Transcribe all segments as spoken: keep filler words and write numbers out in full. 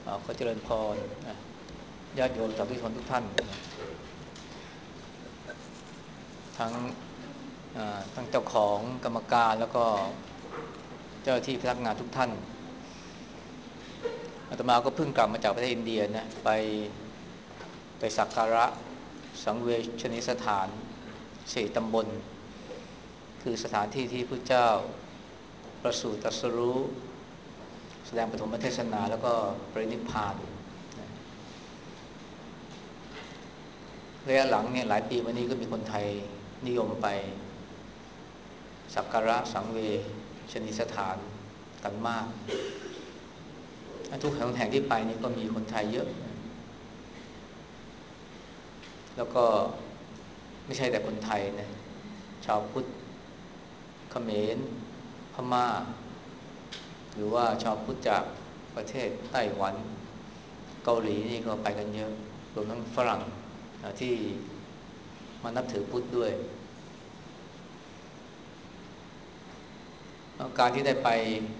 ขอเจริญพรญาติโยมสาธุชนทุกท่านทั้งทั้งเจ้าของกรรมการแล้วก็เจ้าหน้าที่พนักงานทุกท่านอาตมาก็เพิ่งกลับมาจากประเทศอินเดียนะไปไปสักการะสังเวชนียสถานสี่ตำบลคือสถานที่ที่พระเจ้าประสูติตรัสรู้แสดงปฐมเทศนาแล้วก็ปรินิพพานระยะหลังเนี่ยหลายปีมานี้ก็มีคนไทยนิยมไปสักการะสังเวชนียสถานกันมากทุกแห่งที่ไปนี่ก็มีคนไทยเยอะแล้วก็ไม่ใช่แต่คนไทยนะชาวพุทธเขมรพม่าหรือว่าชาวพุทธจากประเทศไต้หวันเกาหลีนี่ก็ไปกันเยอะรวมทั้งฝรั่งที่มานับถือพุทธด้วยการที่ได้ไป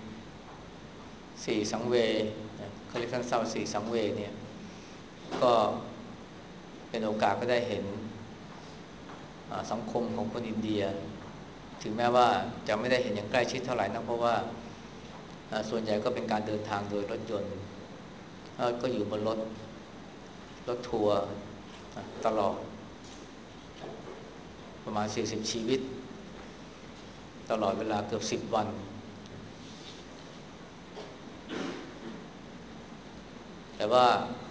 สี่สังเวย์เขาเรียกสั้นๆสี่สังเวย์เนี่ยก็เป็นโอกาสก็ได้เห็นสังคมของคนอินเดียถึงแม้ว่าจะไม่ได้เห็นอย่างใกล้ชิดเท่าไหร่นักเพราะว่าส่วนใหญ่ก็เป็นการเดินทางโดยรถยนต์ก็อยู่บนรถรถทัวร์ตลอดประมาณสี่สิบชีวิตตลอดเวลาเกือบสิบวันแต่ว่า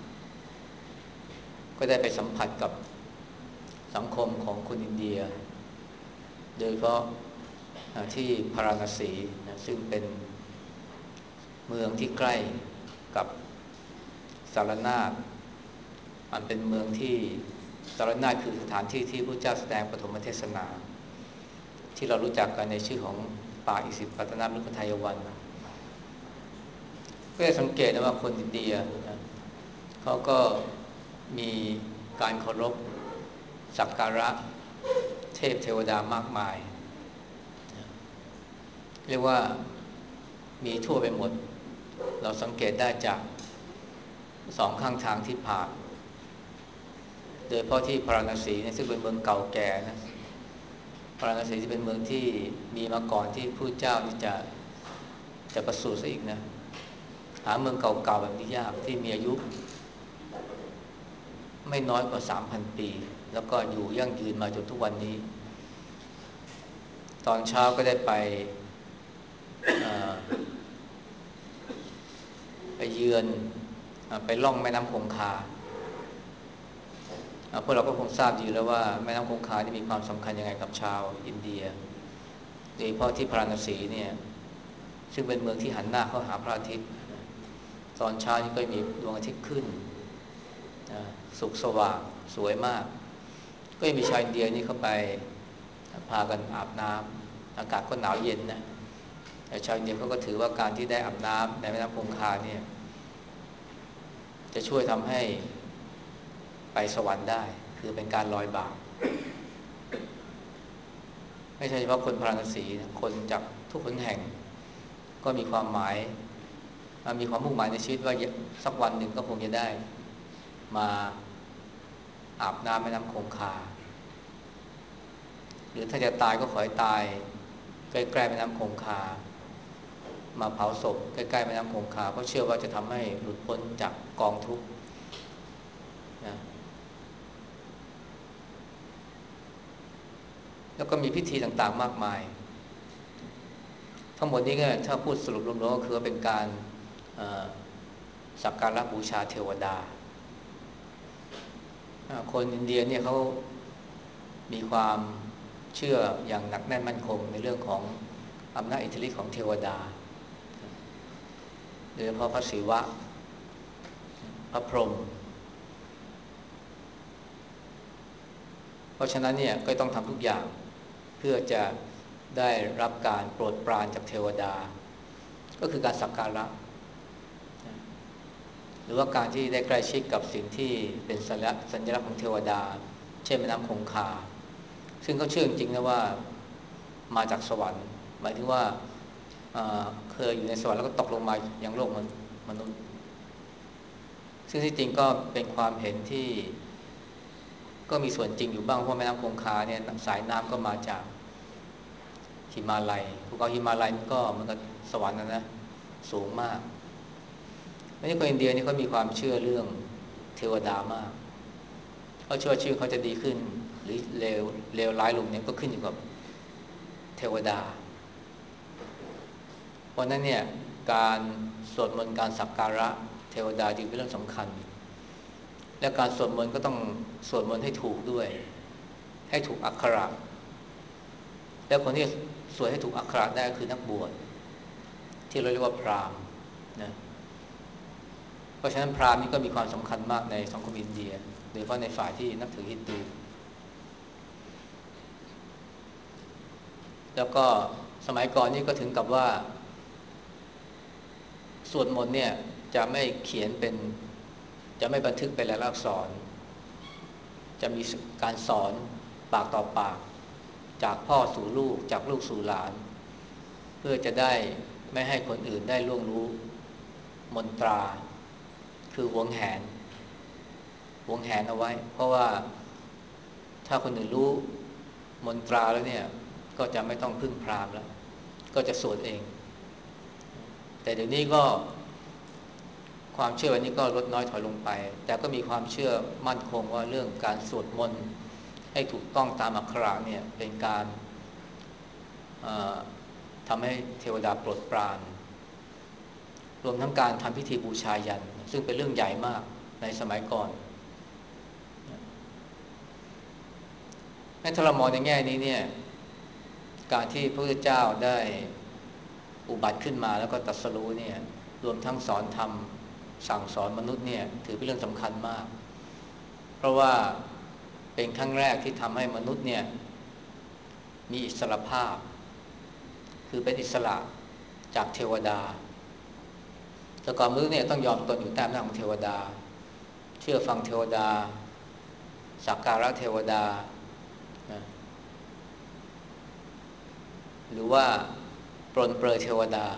ก็ได้ไปสัมผัสกับสังคมของคนอินเดียโดยเฉพาะที่พาราณสีนะซึ่งเป็นเมืองที่ใกล้กับสารนาถมันเป็นเมืองที่สารนาถคือสถานที่ที่พระเจ้าแสดงปฐมเทศนาที่เรารู้จักกันในชื่อของป่าอิสิปตนมฤคทายวันก็จะสังเกตได้ว่าคนอินเดียนะเขาก็มีการเคารพสักการะเทพเทวดามากมายเรียกว่ามีทั่วไปหมดเราสังเกตได้จากสองข้างทางที่ผ่านโดยเฉพาะที่พาราณสีเนี่ยซึ่งเป็นเมืองเก่าแก่นะพาราณสีที่เป็นเมืองที่มีมาก่อนที่พระเจ้านี่จะจะประสูติซะอีกนะหาเมืองเก่าๆแบบนี้ยากที่มีอายุไม่น้อยกว่า สามพัน ปีแล้วก็อยู่ยั่งยืนมาจนทุกวันนี้ตอนเช้าก็ได้ไปไปเยือนไปล่องแม่น้ำคงคาพวกเราก็คงทราบดีแล้วว่าแม่น้ำคงคาที่มีความสำคัญยังไงกับชาวอินเดียโดยเฉพาะที่พาราณสีเนี่ยซึ่งเป็นเมืองที่หันหน้าเข้าหาพระอาทิตย์ตอนเช้านี่ก็มีดวงอาทิตย์ขึ้นสุกสว่างสวยมากก็มีชาวอินเดียนี่เข้าไปพากันอาบน้ำอากาศก็หนาวเย็นนะแต่ชาวอินเดียเขาก็ถือว่าการที่ได้อาบน้ำในแม่น้ำคงคาเนี่ยจะช่วยทำให้ไปสวรรค์ได้คือเป็นการลอยบาปไม่ใช่เฉพาะคนพาราณสีนะคนจากทุกคนแห่งก็มีความหมายมีความมุ่งหมายในชีวิตว่าสักวันหนึ่งก็คงจะได้มาอาบน้ำแม่น้ำคงคาหรือถ้าจะตายก็ขอให้ตายใกล้ๆแม่น้ำคงคามาเผาศพใกล้ๆแม่น้ำคงคาเพราะเชื่อว่าจะทำให้หลุดพ้นจากกองทุกข์นะแล้วก็มีพิธีต่างๆมากมายทั้งหมดนี้ก็ถ้าพูดสรุปรวมๆก็คือเป็นการสักการะบูชาเทวดาคนอินเดียเนี่ยเขามีความเชื่ออย่างหนักแน่นมั่นคงในเรื่องของอำนาจอิทธิฤทธิ์ของเทวดาโดยเฉพาะพระศิวะพระพรหมเพราะฉะนั้นเนี่ยก็ต้องทำทุกอย่างเพื่อจะได้รับการโปรดปรานจากเทวดาก็คือการสักการะหรือว่าการที่ได้ใกล้ชิดกับสิ่งที่เป็นสัญลักษณ์สัญลักษณ์ของเทวดาเช่นแม่น้ำคงคาซึ่งเขาเชื่อจริงๆนะว่ามาจากสวรรค์หมายถึงว่าเคยอยู่ในสวรรค์แล้วก็ตกลงมายังโลกมนุษย์ซึ่งที่จริงก็เป็นความเห็นที่ก็มีส่วนจริงอยู่บ้างเพราะแม่น้ำคงคาเนี่ยสายน้ำก็มาจากหิมาลัยภูเขาหิมาลัยมันก็เหมือนกับสวรรค์นะนะสูงมากอันนี้คนอินเดียนี่เขามีความเชื่อเรื่องเทวดามากเขาเชื่อว่าชีวิตเขาจะดีขึ้นหรือเลวเลวร้ายลงเนี่ยก็ขึ้นอยู่กับเทวดาเพราะนั้นเนี่ยการสวดมนต์การสักการะเทวดาจึงเป็นเรื่องสำคัญและการสวดมนต์ก็ต้องสวดมนต์ให้ถูกด้วยให้ถูกอักขระและคนที่สวดให้ถูกอักขระได้คือนักบวชที่เราเรียกว่าพราหมณ์นะเพราะฉะนั้นพราหมณ์นี่ก็มีความสำคัญมากในสังคมอินเดียโดยเฉพาะในฝ่ายที่นับถือฮินดูแล้วก็สมัยก่อนนี่ก็ถึงกับว่าสวดมนต์เนี่ยจะไม่เขียนเป็นจะไม่บันทึกเป็นลายลักษณ์อักษรจะมีการสอนปากต่อปากจากพ่อสู่ลูกจากลูกสู่หลานเพื่อจะได้ไม่ให้คนอื่นได้ล่วงรู้มนตราคือหวงแหนหวงแหนเอาไว้เพราะว่าถ้าคนอื่นรู้มนตราแล้วเนี่ยก็จะไม่ต้องพึ่งพราหมณ์แล้วก็จะสวดเองแต่เดี๋ยวนี้ก็ความเชื่อวันนี้ก็ลดน้อยถอยลงไปแต่ก็มีความเชื่อมั่นคงว่าเรื่องการสวดมนต์ให้ถูกต้องตามอักขระเนี่ยเป็นการทำให้เทวดาโปรดปรานรวมทั้งการทำพิธีบูชายัญซึ่งเป็นเรื่องใหญ่มากในสมัยก่อนถ้าเรามองในแง่นี้เนี่ยการที่พระพุทธเจ้าได้อุบัติขึ้นมาแล้วก็ตรัสรู้เนี่ยรวมทั้งสอนธรรมสั่งสอนมนุษย์เนี่ยถือเป็นเรื่องสำคัญมากเพราะว่าเป็นครั้งแรกที่ทำให้มนุษย์เนี่ยมีอิสรภาพคือเป็นอิสระจากเทวดาแต่ก่อนมนุษย์เนี่ยต้องยอมตนอยู่ใต้อำนาจของเทวดาเชื่อฟังเทวดาสักการะเทวดาหรือว่าปรนเปรยเทวดา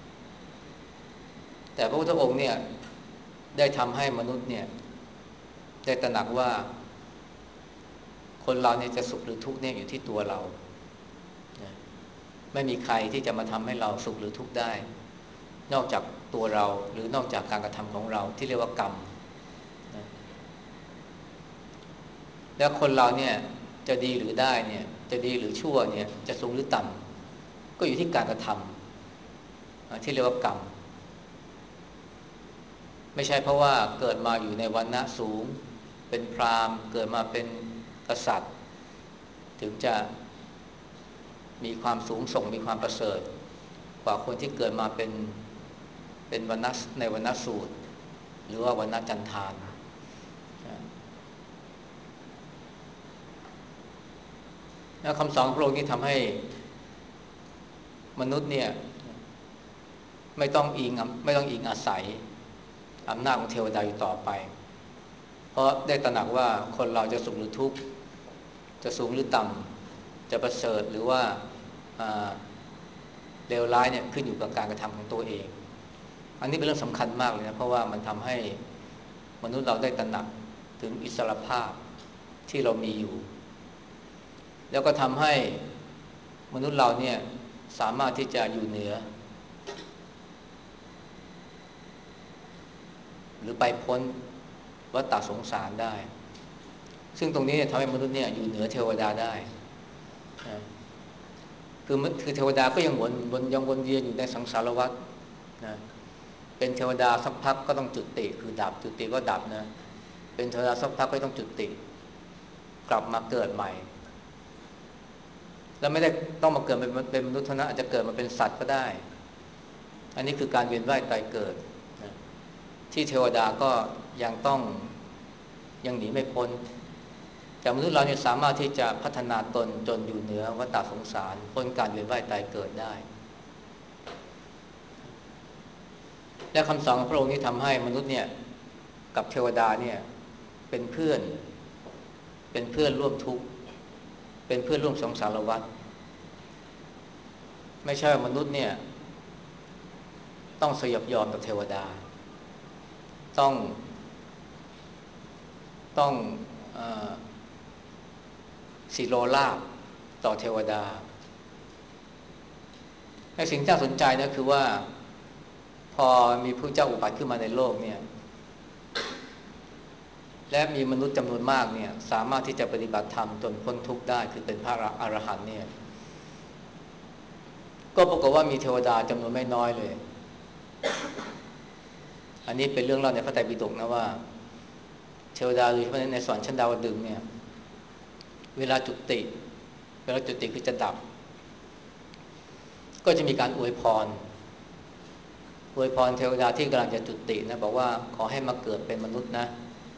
แต่พระพุทธองค์เนี่ยได้ทำให้มนุษย์เนี่ยได้ตระหนักว่าคนเราเนี่ยจะสุขหรือทุกข์เนี่ยอยู่ที่ตัวเราไม่มีใครที่จะมาทำให้เราสุขหรือทุกข์ได้นอกจากตัวเราหรือนอกจากการกระทำของเราที่เรียกว่ากรรมแล้วคนเราเนี่ยจะดีหรือได้เนี่ยจะดีหรือชั่วเนี่ยจะสูงหรือต่ำก็อยู่ที่การกระทำที่เรียกว่ากรรมไม่ใช่เพราะว่าเกิดมาอยู่ในวรรณะสูงเป็นพราหมณ์เกิดมาเป็นกษัตริย์ถึงจะมีความสูงส่งมีความประเสริฐกว่าคนที่เกิดมาเป็นเป็นวรรณะในวรรณะสูตรหรือว่าวรรณะจันทานแล้วคำสอนของพระองค์นี้ทำให้มนุษย์เนี่ยไม่ต้องอิงไม่ต้องอิงอาศัยอำนาจของเทวดาอยู่ต่อไปเพราะได้ตระหนักว่าคนเราจะสุขหรือทุกข์จะสูงหรือต่ำจะประเสริฐหรือว่าเลวร้ายเนี่ยขึ้นอยู่กับการกระทำของตัวเองอันนี้เป็นเรื่องสำคัญมากเลยนะเพราะว่ามันทำให้มนุษย์เราได้ตระหนักถึงอิสรภาพที่เรามีอยู่แล้วก็ทำให้มนุษย์เราเนี่ยสามารถที่จะอยู่เหนือหรือไปพ้นวัฏสงสารได้ซึ่งตรงนี้ทำให้มนุษย์เนี่ยอยู่เหนือเทวดาได้คือคือเทวดาก็ยังวนวนยังวนเวียนอยู่ในสังสารวัฏนะเป็นเทวดาสักพักก็ต้องจุติคือดับจุติก็ดับนะเป็นเทวดาสักพักก็ต้องจุติกลับมาเกิดใหม่แล้วไม่ได้ต้องมาเกิดเป็นเป็นมนุษย์เท่านั้นอาจจะเกิดมาเป็นสัตว์ก็ได้อันนี้คือการเวียนว่ายตายเกิดนะที่เทวดาก็ยังต้องยังหนีไม่พ้นแต่มนุษย์เราเนี่ยสามารถที่จะพัฒนาตนจนอยู่เหนือวัฏสงสารพ้นการเวียนว่ายตายเกิดได้และคำสอนของพระองค์นี้ทำให้มนุษย์เนี่ยกับเทวดาเนี่ยเป็นเพื่อนเป็นเพื่อนร่วมทุกข์เป็นเพื่อนร่วมสงสารวัฏไม่ใช่มนุษย์เนี่ยต้องสยบยอมกับเทวดาต้องต้องเอ่อสิโรราภต่อเทวดาไอ้สิ่งที่น่าสนใจนะคือว่าพอมีพระเจ้าอุบัติขึ้นมาในโลกเนี่ยและมีมนุษย์จำนวนมากเนี่ยสามารถที่จะปฏิบัติธรรมจนพ้นทุกข์ได้คือเป็นพระอรหันต์เนี่ยก็ปรากฏว่ามีเทวดาจำนวนไม่น้อยเลยอันนี้เป็นเรื่องเล่าในพระไตรปิฎกนะว่าเทวดาโดยเฉพาะในสวรรค์ชั้นดาวดึงส์เนี่ยเวลาจุติเวลาจุติคือจะดับก็จะมีการอวยพรอวยพรเทวดาที่กำลังจะจุตินะบอกว่าขอให้มาเกิดเป็นมนุษย์นะ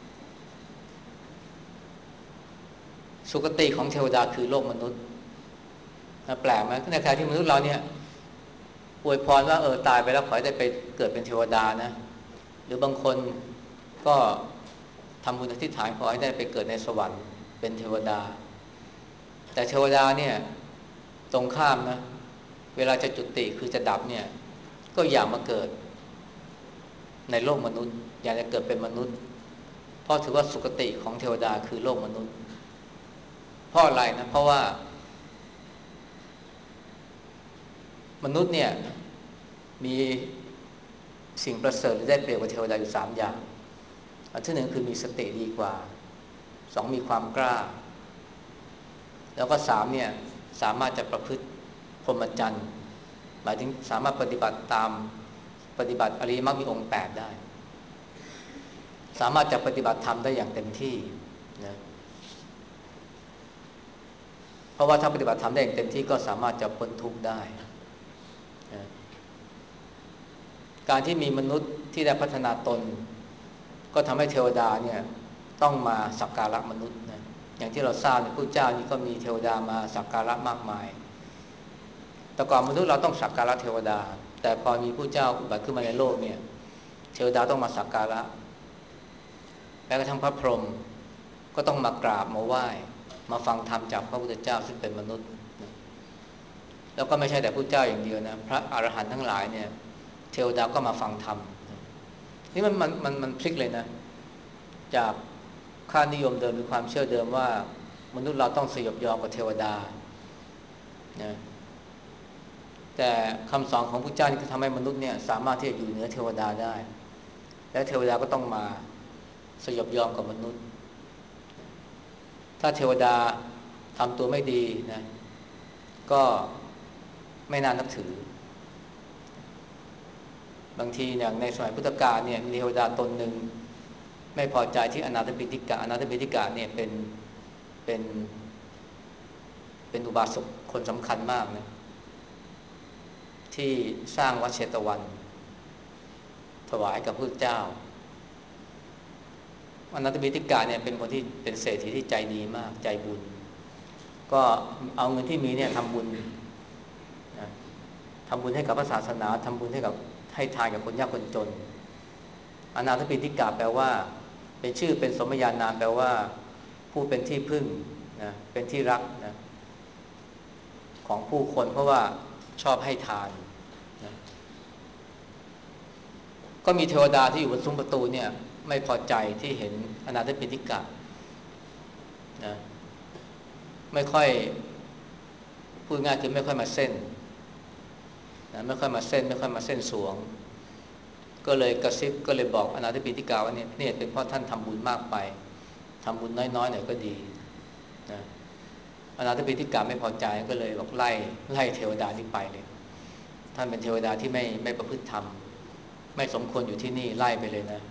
สุคติของเทวดาคือโลกมนุษย์นะแปลกไหมในขณะที่มนุษย์เราเนี่ยอวยพรว่าเออตายไปแล้วขอให้ได้ไปเกิดเป็นเทวดานะหรือบางคนก็ทำบุญอธิษฐานขอให้ได้ไปเกิดในสวรรค์เป็นเทวดาแต่เทวดาเนี่ยตรงข้ามนะเวลาจะจุติคือจะดับเนี่ยก็อยากมาเกิดในโลกมนุษย์อยากจะเกิดเป็นมนุษย์เพราะถือว่าสุคติของเทวดาคือโลกมนุษย์เพราะอะไรนะเพราะว่ามนุษย์เนี่ยมีสิ่งประเสริฐได้เปรียบกว่าเทวดาอยู่สามอย่างอันที่หนึ่งคือมีสติดีกว่าสองมีความกล้าแล้วก็สามเนี่ยสามารถจะประพฤติพรหมจรรย์หมายถึงสามารถปฏิบัติตามปฏิบัติอริยมรรคมีองค์แปดได้สามารถจะปฏิบัติธรรมได้อย่างเต็มที่นะเพราะว่าถ้าปฏิบัติธรรมได้อย่างเต็มที่ก็สามารถจะพ้นทุกข์ได้นะการที่มีมนุษย์ที่ได้พัฒนาตนก็ทำให้เทวดาเนี่ยต้องมาสักการะมนุษย์นะอย่างที่เราทราบในพระเจ้านี่ก็มีเทวดามาสักการะมากมายแต่ก่อนมนุษย์เราต้องสักการะเทวดาแต่พอมีพระเจ้าอุบัติขึ้นมาในโลกเนี่ยเทวดาต้องมาสักการะแม้กระทั่งพระพรหมก็ต้องมากราบมาไหว้มาฟังธรรมจากพระพุทธเจ้าซึ่งเป็นมนุษย์แล้วก็ไม่ใช่แต่พระเจ้าอย่างเดียวนะพระอรหันต์ทั้งหลายเนี่ยเทวดาก็มาฟังธรรมนี่มันมันมันมันพลิกเลยนะจากค่านิยมเดิมหรือความเชื่อเดิมว่ามนุษย์เราต้องสยบยอมกับเทวดานะแต่คำสอนของพระเจ้านี่ทำให้มนุษย์เนี่ยสามารถที่จะอยู่เหนือเทวดาได้และเทวดาก็ต้องมาสยบยอมกับมนุษย์ถ้าเทวดาทำตัวไม่ดีนะก็ไม่น่านับถือบางทีอย่างในสมัยพุทธกาลเนี่ยมีเทวดาตนหนึ่งไม่พอใจที่อนาถปิฎกะอนาถปิฎกะเนี่ยเป็นเป็นเป็นอุบาสกคนสำคัญมากนะที่สร้างวัดเชตวันถวายกับพระเจ้าอนาถปิฎกะเนี่ยเป็นคนที่เป็นเศรษฐีที่ใจดีมากใจบุญก็เอาเงินที่มีเนี่ยทำบุญนะทำบุญให้กับพระศาสนาทำบุญให้กับให้ทานกับคนยากคนจนอนาถปิฎกะแปลว่าเป็นชื่อเป็นสมญานามแปลว่าผู้เป็นที่พึ่งนะเป็นที่รักนะของผู้คนเพราะว่าชอบให้ทานนะก็มีเทวดาที่อยู่บนซุ้มประตูเนี่ยไม่พอใจที่เห็นอนาถปิฎกะนะไม่ค่อยพูดง่ายคือไม่ค่อยมาเส้นนะไม่ค่อยมาเส้นไม่ค่อยมาเส้นสวงก็เลยกระซิบก็เลยบอกอนาถปิฎกะว่าเนี่ยเนี่ยเป็นเพราะท่านทำบุญมากไปทำบุญน้อยๆหน่อยก็ดีนะอนาถปิฎกะไม่พอใจก็เลยบอกไล่ไล่เทวดานี้ไปเลยท่านเป็นเทวดาที่ไม่ไม่ประพฤติธรรมไม่สมควรอยู่ที่นี่ไล่ไปเลยนะ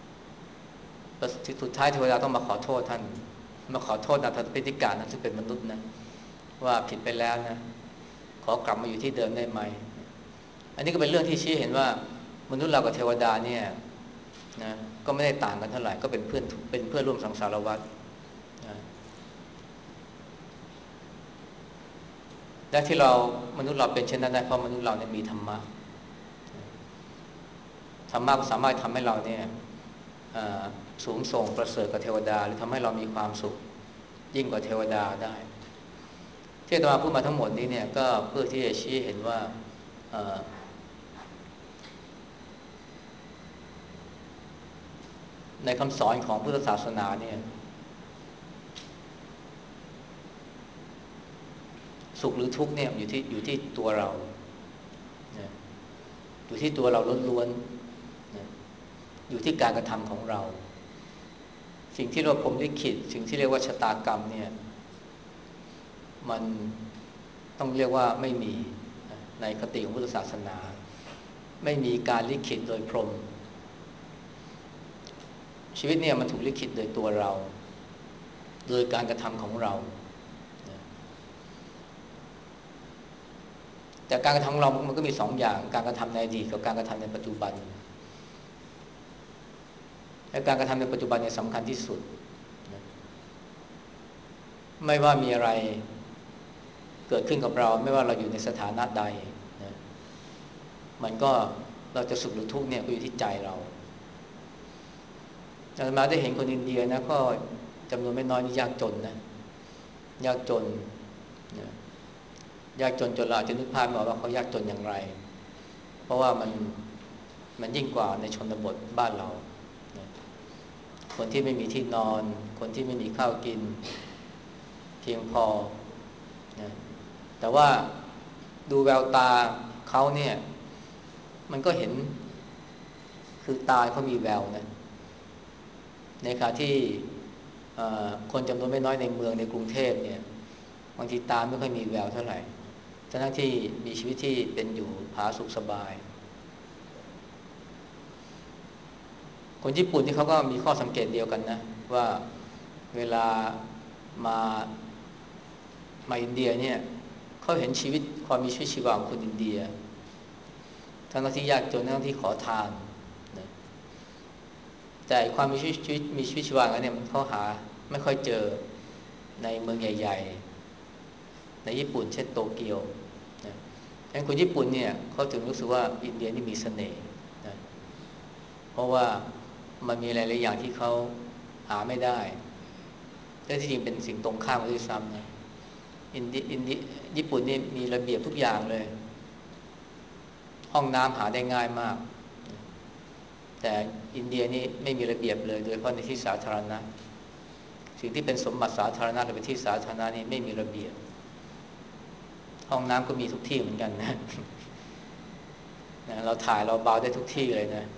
สุดท้ายเทวดาต้องมาขอโทษท่านมาขอโทษอนาถปิฎกะนะซึ่งเป็นมนุษย์นะว่าผิดไปแล้วนะขอกลับมาอยู่ที่เดิมได้ไหมอันนี้ก็เป็นเรื่องที่ชี้เห็นว่ามนุษย์เรากับเทวดาเนี่ยนะก็ไม่ได้ต่างกันเท่าไหร่ก็เป็นเพื่อนเป็นเพื่อนร่วมสังสารวัฏนะและที่เรามนุษย์เราเป็นเช่นนั้นได้เพราะมนุษย์เราเนี่ยมีธรรมะธรรมะก็สามารถทำให้เราเนี่ยสูงส่งประเสริฐกับเทวดาหรือทำให้เรามีความสุขยิ่งกว่าเทวดาได้ที่อาตมาพูดมาทั้งหมดนี้เนี่ยก็เพื่อที่จะชี้เห็นว่าในคำสอนของพุทธศาสนาเนี่ยสุขหรือทุกข์เนี่ยอยู่ที่อยู่ที่ตัวเรานะอยู่ที่ตัวเราล้วนๆนะอยู่ที่การกระทำของเราสิ่งที่เราพรหมลิขิตสิ่งที่เรียกว่าชะตากรรมเนี่ยมันต้องเรียกว่าไม่มีในคติของพุทธศาสนาไม่มีการลิขิตโดยพรหมชีวิตเนี่ยมันถูกลิขิตโดยตัวเราโดยการกระทำของเราแต่การกระทำของเรามันก็มีสองอย่างการกระทำในอดีตกับการกระทำในปัจจุบันและการกระทำในปัจจุบันเนี่ยสำคัญที่สุดไม่ว่ามีอะไรเกิดขึ้นกับเราไม่ว่าเราอยู่ในสถานะใดนะมันก็เราจะสุขหรือทุกข์เนี่ยก็อยู่ที่ใจเราอาตมาได้เห็นคนอินเดียนะก็จำนวนไม่น้อยนี่ยากจนนะยากจนนะยากจนจนเราอาจจะนึกภาพไม่ออกว่าเขายากจนอย่างไรเพราะว่ามันมันยิ่งกว่าในชนบทบ้านเรานะคนที่ไม่มีที่นอนคนที่ไม่มีข้าวกินเพียงพอนะแต่ว่าดูแววตาเขาเนี่ยมันก็เห็นคือตาเขามีแววนะในขณะที่คนจำนวนไม่น้อยในเมืองในกรุงเทพเนี่ยบางทีตาไม่ค่อยมีแววเท่าไหร่ทั้งที่มีชีวิตที่เป็นอยู่ผาสุกสบายคนญี่ปุ่นที่เขาก็มีข้อสังเกตเดียวกันนะว่าเวลามามาอินเดียเนี่ยเขาเห็นชีวิตความมีชีวิตชีวาของคนอินเดียทั้งที่ยากจนทั้งที่ขอทานนะแต่ความมีชีวิตชีวิตมีชีวิตชีวาเนี่ยมันเขาหาไม่ค่อยเจอในเมืองใหญ่ๆในญี่ปุ่นเช่นโตเกียวนะดังนั้นคนญี่ปุ่นเนี่ยเขาถึงรู้สึกว่าอินเดียนี่มีเสน่ห์นะเพราะว่ามันมีหลายๆอย่างที่เขาหาไม่ได้และที่จริงเป็นสิ่งตรงข้ามกันด้วยซ้ำนะอินเดียอินเดียญี่ปุ่นนี่มีระเบียบทุกอย่างเลยห้องน้ำหาได้ง่ายมากแต่อินเดียนี่ไม่มีระเบียบเลยโดยเฉพาะในที่สาธารณะสิ่งที่เป็นสมบัติสาธารณะหรือเป็นที่สาธารณะนี่ไม่มีระเบียบห้องน้ำก็มีทุกที่เหมือนกันนะนะเราถ่ายเราเบาได้ทุกที่เลยนะ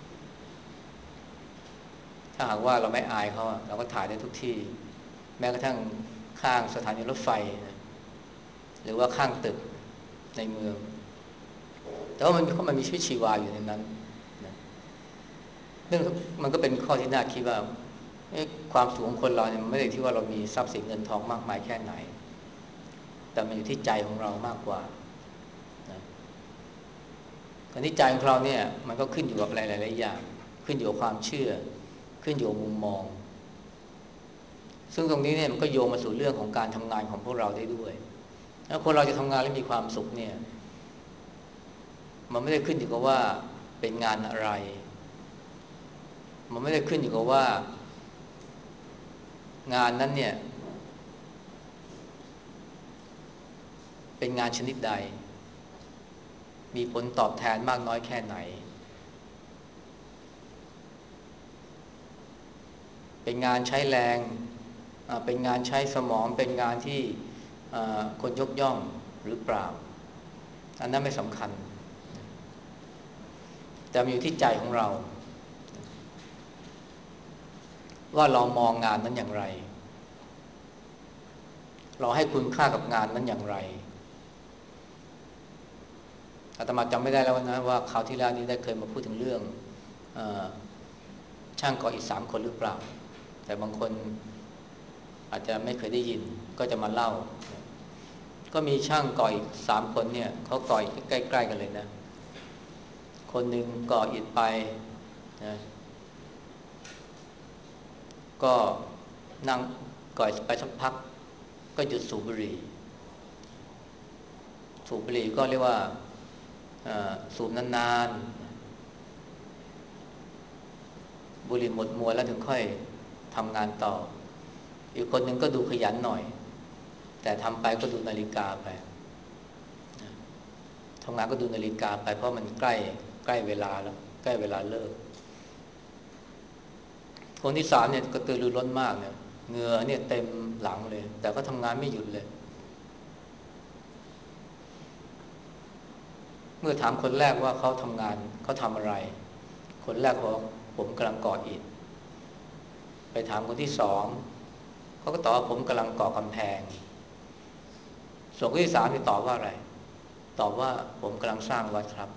ถ้าหากว่าเราไม่อายเขาเราก็ถ่ายได้ทุกที่แม้กระทั่งข้างสถานีรถไฟนะหรือว่าข้างตึกในเมืองแต่ว่ามันมีมันมีชีวิตชีวาอยู่ในนั้นนะเรื่องมันก็เป็นข้อที่น่าคิดว่าความสุขของคนเราเนี่ยมันไม่ได้ที่ว่าเรามีทรัพย์สินเงินทองมากมายแค่ไหนแต่มันอยู่ที่ใจของเรามากกว่านะการที่ใจของเราเนี่ยมันก็ขึ้นอยู่กับหลายๆอย่างขึ้นอยู่กับความเชื่อขึ้นอยู่กับมุมมองซึ่งตรงนี้เนี่ยมันก็โยงมาสู่เรื่องของการทำงานของพวกเราได้ด้วยถ้าคนเราจะทำงานและมีความสุขเนี่ยมันไม่ได้ขึ้นอยู่กับว่าเป็นงานอะไรมันไม่ได้ขึ้นอยู่กับว่างานนั้นเนี่ยเป็นงานชนิดใดมีผลตอบแทนมากน้อยแค่ไหนเป็นงานใช้แรงเป็นงานใช้สมองเป็นงานที่คนยกย่องหรือเปล่าอันนั้นไม่สำคัญแต่มันอยู่ที่ใจของเราว่าเรามองงานนั้นอย่างไรเราให้คุณค่ากับงานนั้นอย่างไรอาตมาจำไม่ได้แล้วนะว่าคราวที่แล้วนี้ได้เคยมาพูดถึงเรื่องเอ่อช่างก่ออิฐสามคนหรือเปล่าแต่บางคนอาจจะไม่เคยได้ยินก็จะมาเล่าก็มีช่างก่ออิฐสามคนเนี่ยเขาก่ออิฐใกล้ๆกันเลยนะคนหนึ่งก่ออิฐไปนะก็นั่งก่ออิฐไปสักพักก็หยุดสูบบุหรี่สูบบุหรี่ก็เรียกว่าสูบนานๆบุหรี่หมดมวลแล้วถึงค่อยทำงานต่ออีกคนหนึ่งก็ดูขยันหน่อยแต่ทำไปก็ดูนาฬิกาไปทำงานก็ดูนาฬิกาไปเพราะมันใกล้ใกล้เวลาแล้วใกล้เวลาเลิกคนที่สามเนี่ยกระตือรือร้นมากเนี่ยเหงื่อเนี่ยเต็มหลังเลยแต่ก็ทำงานไม่หยุดเลยเมื่อถามคนแรกว่าเขาทำงานเขาทำอะไรคนแรกบอกผมกำลังก่ออิฐไปถามคนที่สองเขาก็ตอบว่าผมกำลังก่อกำแพงส่วนคนที่สามที่ตอบว่าอะไรตอบว่าผมกำลังสร้างวัดครับ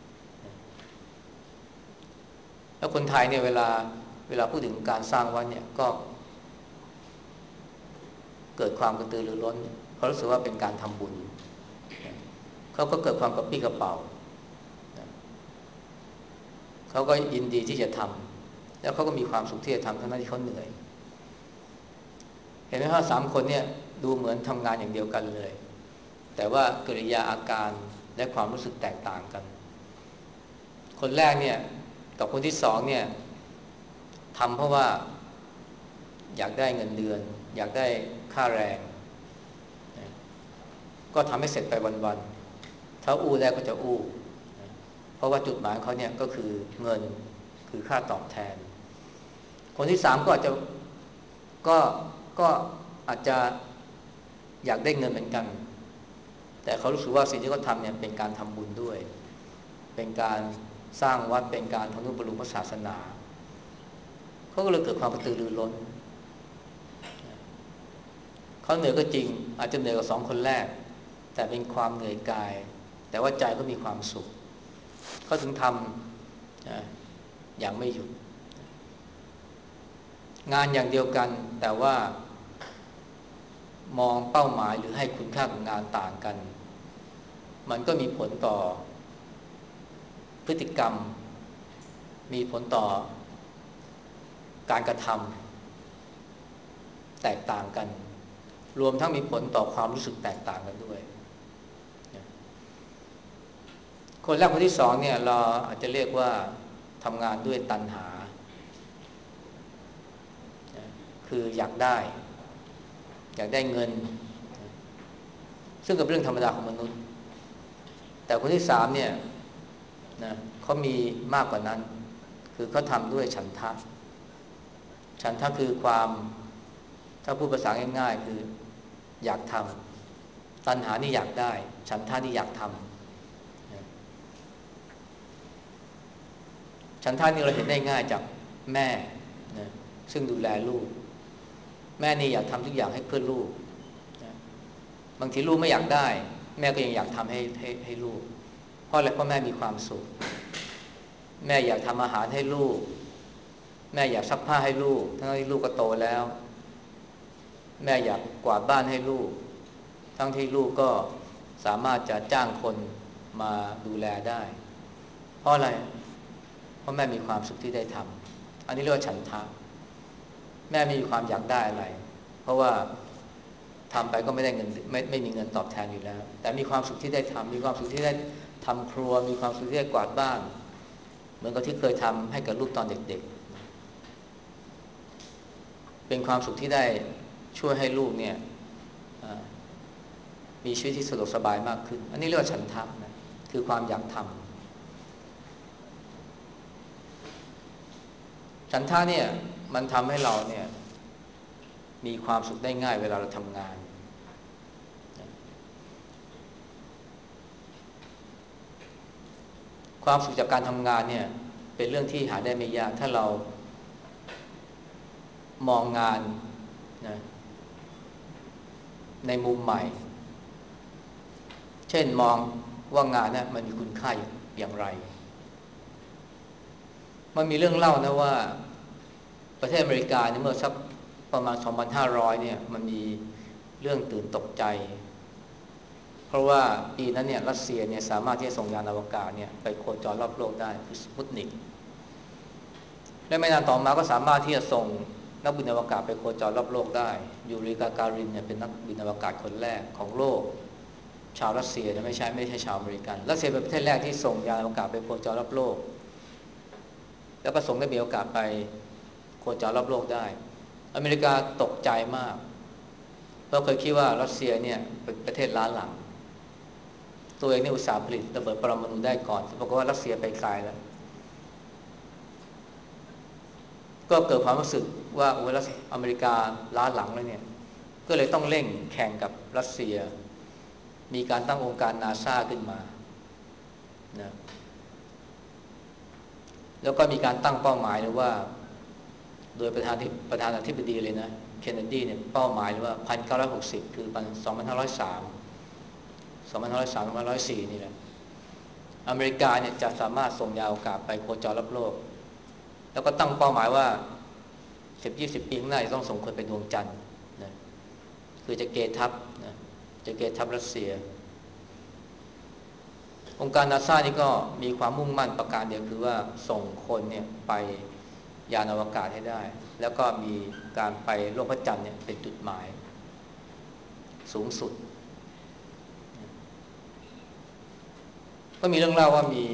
แล้วคนไทยเนี่ยเวลาเวลาพูดถึงการสร้างวัดเนี่ยก็เกิดความกระตือรือร้นเขารู้สึกว่าเป็นการทำบุญเขาก็เกิดความกระปรี้กระเป๋าเขาก็ยินดีที่จะทำแล้วเขาก็มีความสุขที่จะทำทั้งนั้นที่เขาเหนื่อยเห็นไหมว่าสามคนเนี่ยดูเหมือนทำงานอย่างเดียวกันเลยแต่ว่ากิริยาอาการและความรู้สึกแตกต่างกันคนแรกเนี่ยกับคนที่สองเนี่ยทำเพราะว่าอยากได้เงินเดือนอยากได้ค่าแรงก็ทำให้เสร็จไปวันๆถ้าอู้แล้วก็จะอู้เพราะว่าจุดหมายเขาเนี่ยก็คือเงินคือค่าตอบแทนคนที่สามก็อาจจะก็ก็อาจจะอยากได้เงินเหมือนกันแต่เขารู้สึกว่าสิ่งที่เขาทำเนี่ยเป็นการทำบุญด้วยเป็นการสร้างวัดเป็นการทำนุบำรุงพระศาสนาเขาก็เลยเกิดความกระตือรือร้นเขาเหนื่อยก็จริงอาจจะเหนื่อยกว่าสองคนแรกแต่เป็นความเหนื่อยกายแต่ว่าใจก็มีความสุขเขาถึงทำอย่างไม่หยุดงานอย่างเดียวกันแต่ว่ามองเป้าหมายหรือให้คุณค่าของงานต่างกันมันก็มีผลต่อพฤติกรรมมีผลต่อการกระทำแตกต่างกันรวมทั้งมีผลต่อความรู้สึกแตกต่างกันด้วยคนแรกคนที่สองเนี่ยเราอาจจะเรียกว่าทำงานด้วยตัณหาคืออยากได้อยากได้เงินซึ่งเป็นเรื่องธรรมดาของมนุษย์แต่คนที่สามเนี่ยนะเขามีมากกว่านั้นคือเขาทำด้วยฉันทะฉันทะคือความถ้าพูดภาษาง่ายๆคืออยากทำตัณหานี่อยากได้ฉันทะนี่อยากทำฉันทะนี่เราเห็นได้ง่ายจากแม่นะซึ่งดูแลลูกแม่นี่อยากทำทุกอย่างให้เพื่อลูกนะบางทีลูกไม่อยากได้แม่ก็ยังอยากทำให้ให้ให้ลูกเพราะอะไรเพราะแม่มีความสุขแม่อยากทำอาหารให้ลูกแม่อยากซักผ้าให้ลูกทั้งที่ลูกก็โตแล้วแม่อยากกวาดบ้านให้ลูกทั้งที่ลูกก็สามารถจะจ้างคนมาดูแลได้เพราะอะไรเพราะแม่มีความสุขที่ได้ทำอันนี้เรียกว่าฉันทะแม่ไม่มีความอยากได้อะไรเพราะว่าทำไปก็ไม่ได้เงินไม่ไม่มีเงินตอบแทนอยู่แล้วแต่มีความสุขที่ได้ทำมีความสุขที่ได้ทำครัวมีความสุขที่ได้กวาดบ้านเหมือนกับที่เคยทำให้กับลูกตอนเด็กๆเป็นความสุขที่ได้ช่วยให้ลูกเนี่ยมีชีวิตที่สะดวกสบายมากขึ้นอันนี้เรียกว่าฉันทะนะคือความอยากทำฉันทะเนี่ยมันทำให้เราเนี่ยมีความสุขได้ง่ายเวลาเราทำงานความสุขจากการทำงานเนี่ยเป็นเรื่องที่หาได้ไม่ยากถ้าเรามองงานนะในมุมใหม่เช่นมองว่างานเนี่ยมันมีคุณค่าอย่างไรมันมีเรื่องเล่านะว่าประเทศอเมริกาเนี่ยเมื่อสักประมาณ สองพันห้าร้อย เนี่ยมันมีเรื่องตื่นตกใจเพราะว่าปีนั้นเนี่ยรัสเซียเนี่ยสามารถที่จะส่งยานอวกาศเนี่ยไปโคจรรอบโลกได้คือสปุตนิกและไม่นานต่อมาก็สามารถที่จะส่งนักบินอวกาศไปโคจรรอบโลกได้ยูริกาการินเนี่ยเป็นนักบินอวกาศคนแรกของโลกชาวรัสเซียนะไม่ใช่ไม่ใช่ชาวอเมริกันรัสเซียเป็นประเทศแรกที่ส่งยานอวกาศไปโคจรรอบโลกแล้วก็ส่งได้มีโอกาสไปโคจรรอบโลกได้อเมริกาตกใจมากเพราะเคยคิดว่ารัสเซียเนี่ยเป็นประเทศล้าหลังตัวเองนี่อุตสาห์ผลิตระเบิดปรมาณูได้ก่อนปรากฏว่ารัสเซียไปไกลแล้วก็เกิดความรู้สึกว่าโอ้ยอเมริกาล้าหลังแล้วเนี่ยก็เลยต้องเร่งแข่งกับรัสเซียมีการตั้งองค์การนาซาขึ้นมานะแล้วก็มีการตั้งเป้าหมายหรือว่าโดยประธานที่ประธานาธิบดีเลยนะเคนเนดีเนี่ยเป้าหมายหรือว่าพันเก้าร้อยหกสิบคือปีสองพันห้าร้อยสามสองพันห้าร้อยสามสองพันห้าร้อยสี่นี่แหละอเมริกาเนี่ยจะสามารถส่งยานอวกาศไปโคจรรอบโลกแล้วก็ตั้งเป้าหมายว่าสิบยี่สิบปีข้างหน้าจะต้องส่งคนไปดวงจันทร์นะคือจะเกทับนะจะเกทับรัสเซียองค์การนาซานี่ก็มีความมุ่งมั่นประการเดียวคือว่าส่งคนเนี่ยไปยานอวกาศให้ได้แล้วก็มีการไปโลกพระจันทร์เนี่ยเป็นจุดหมายสูงสุดก็มีเรื่องเล่าว่ามี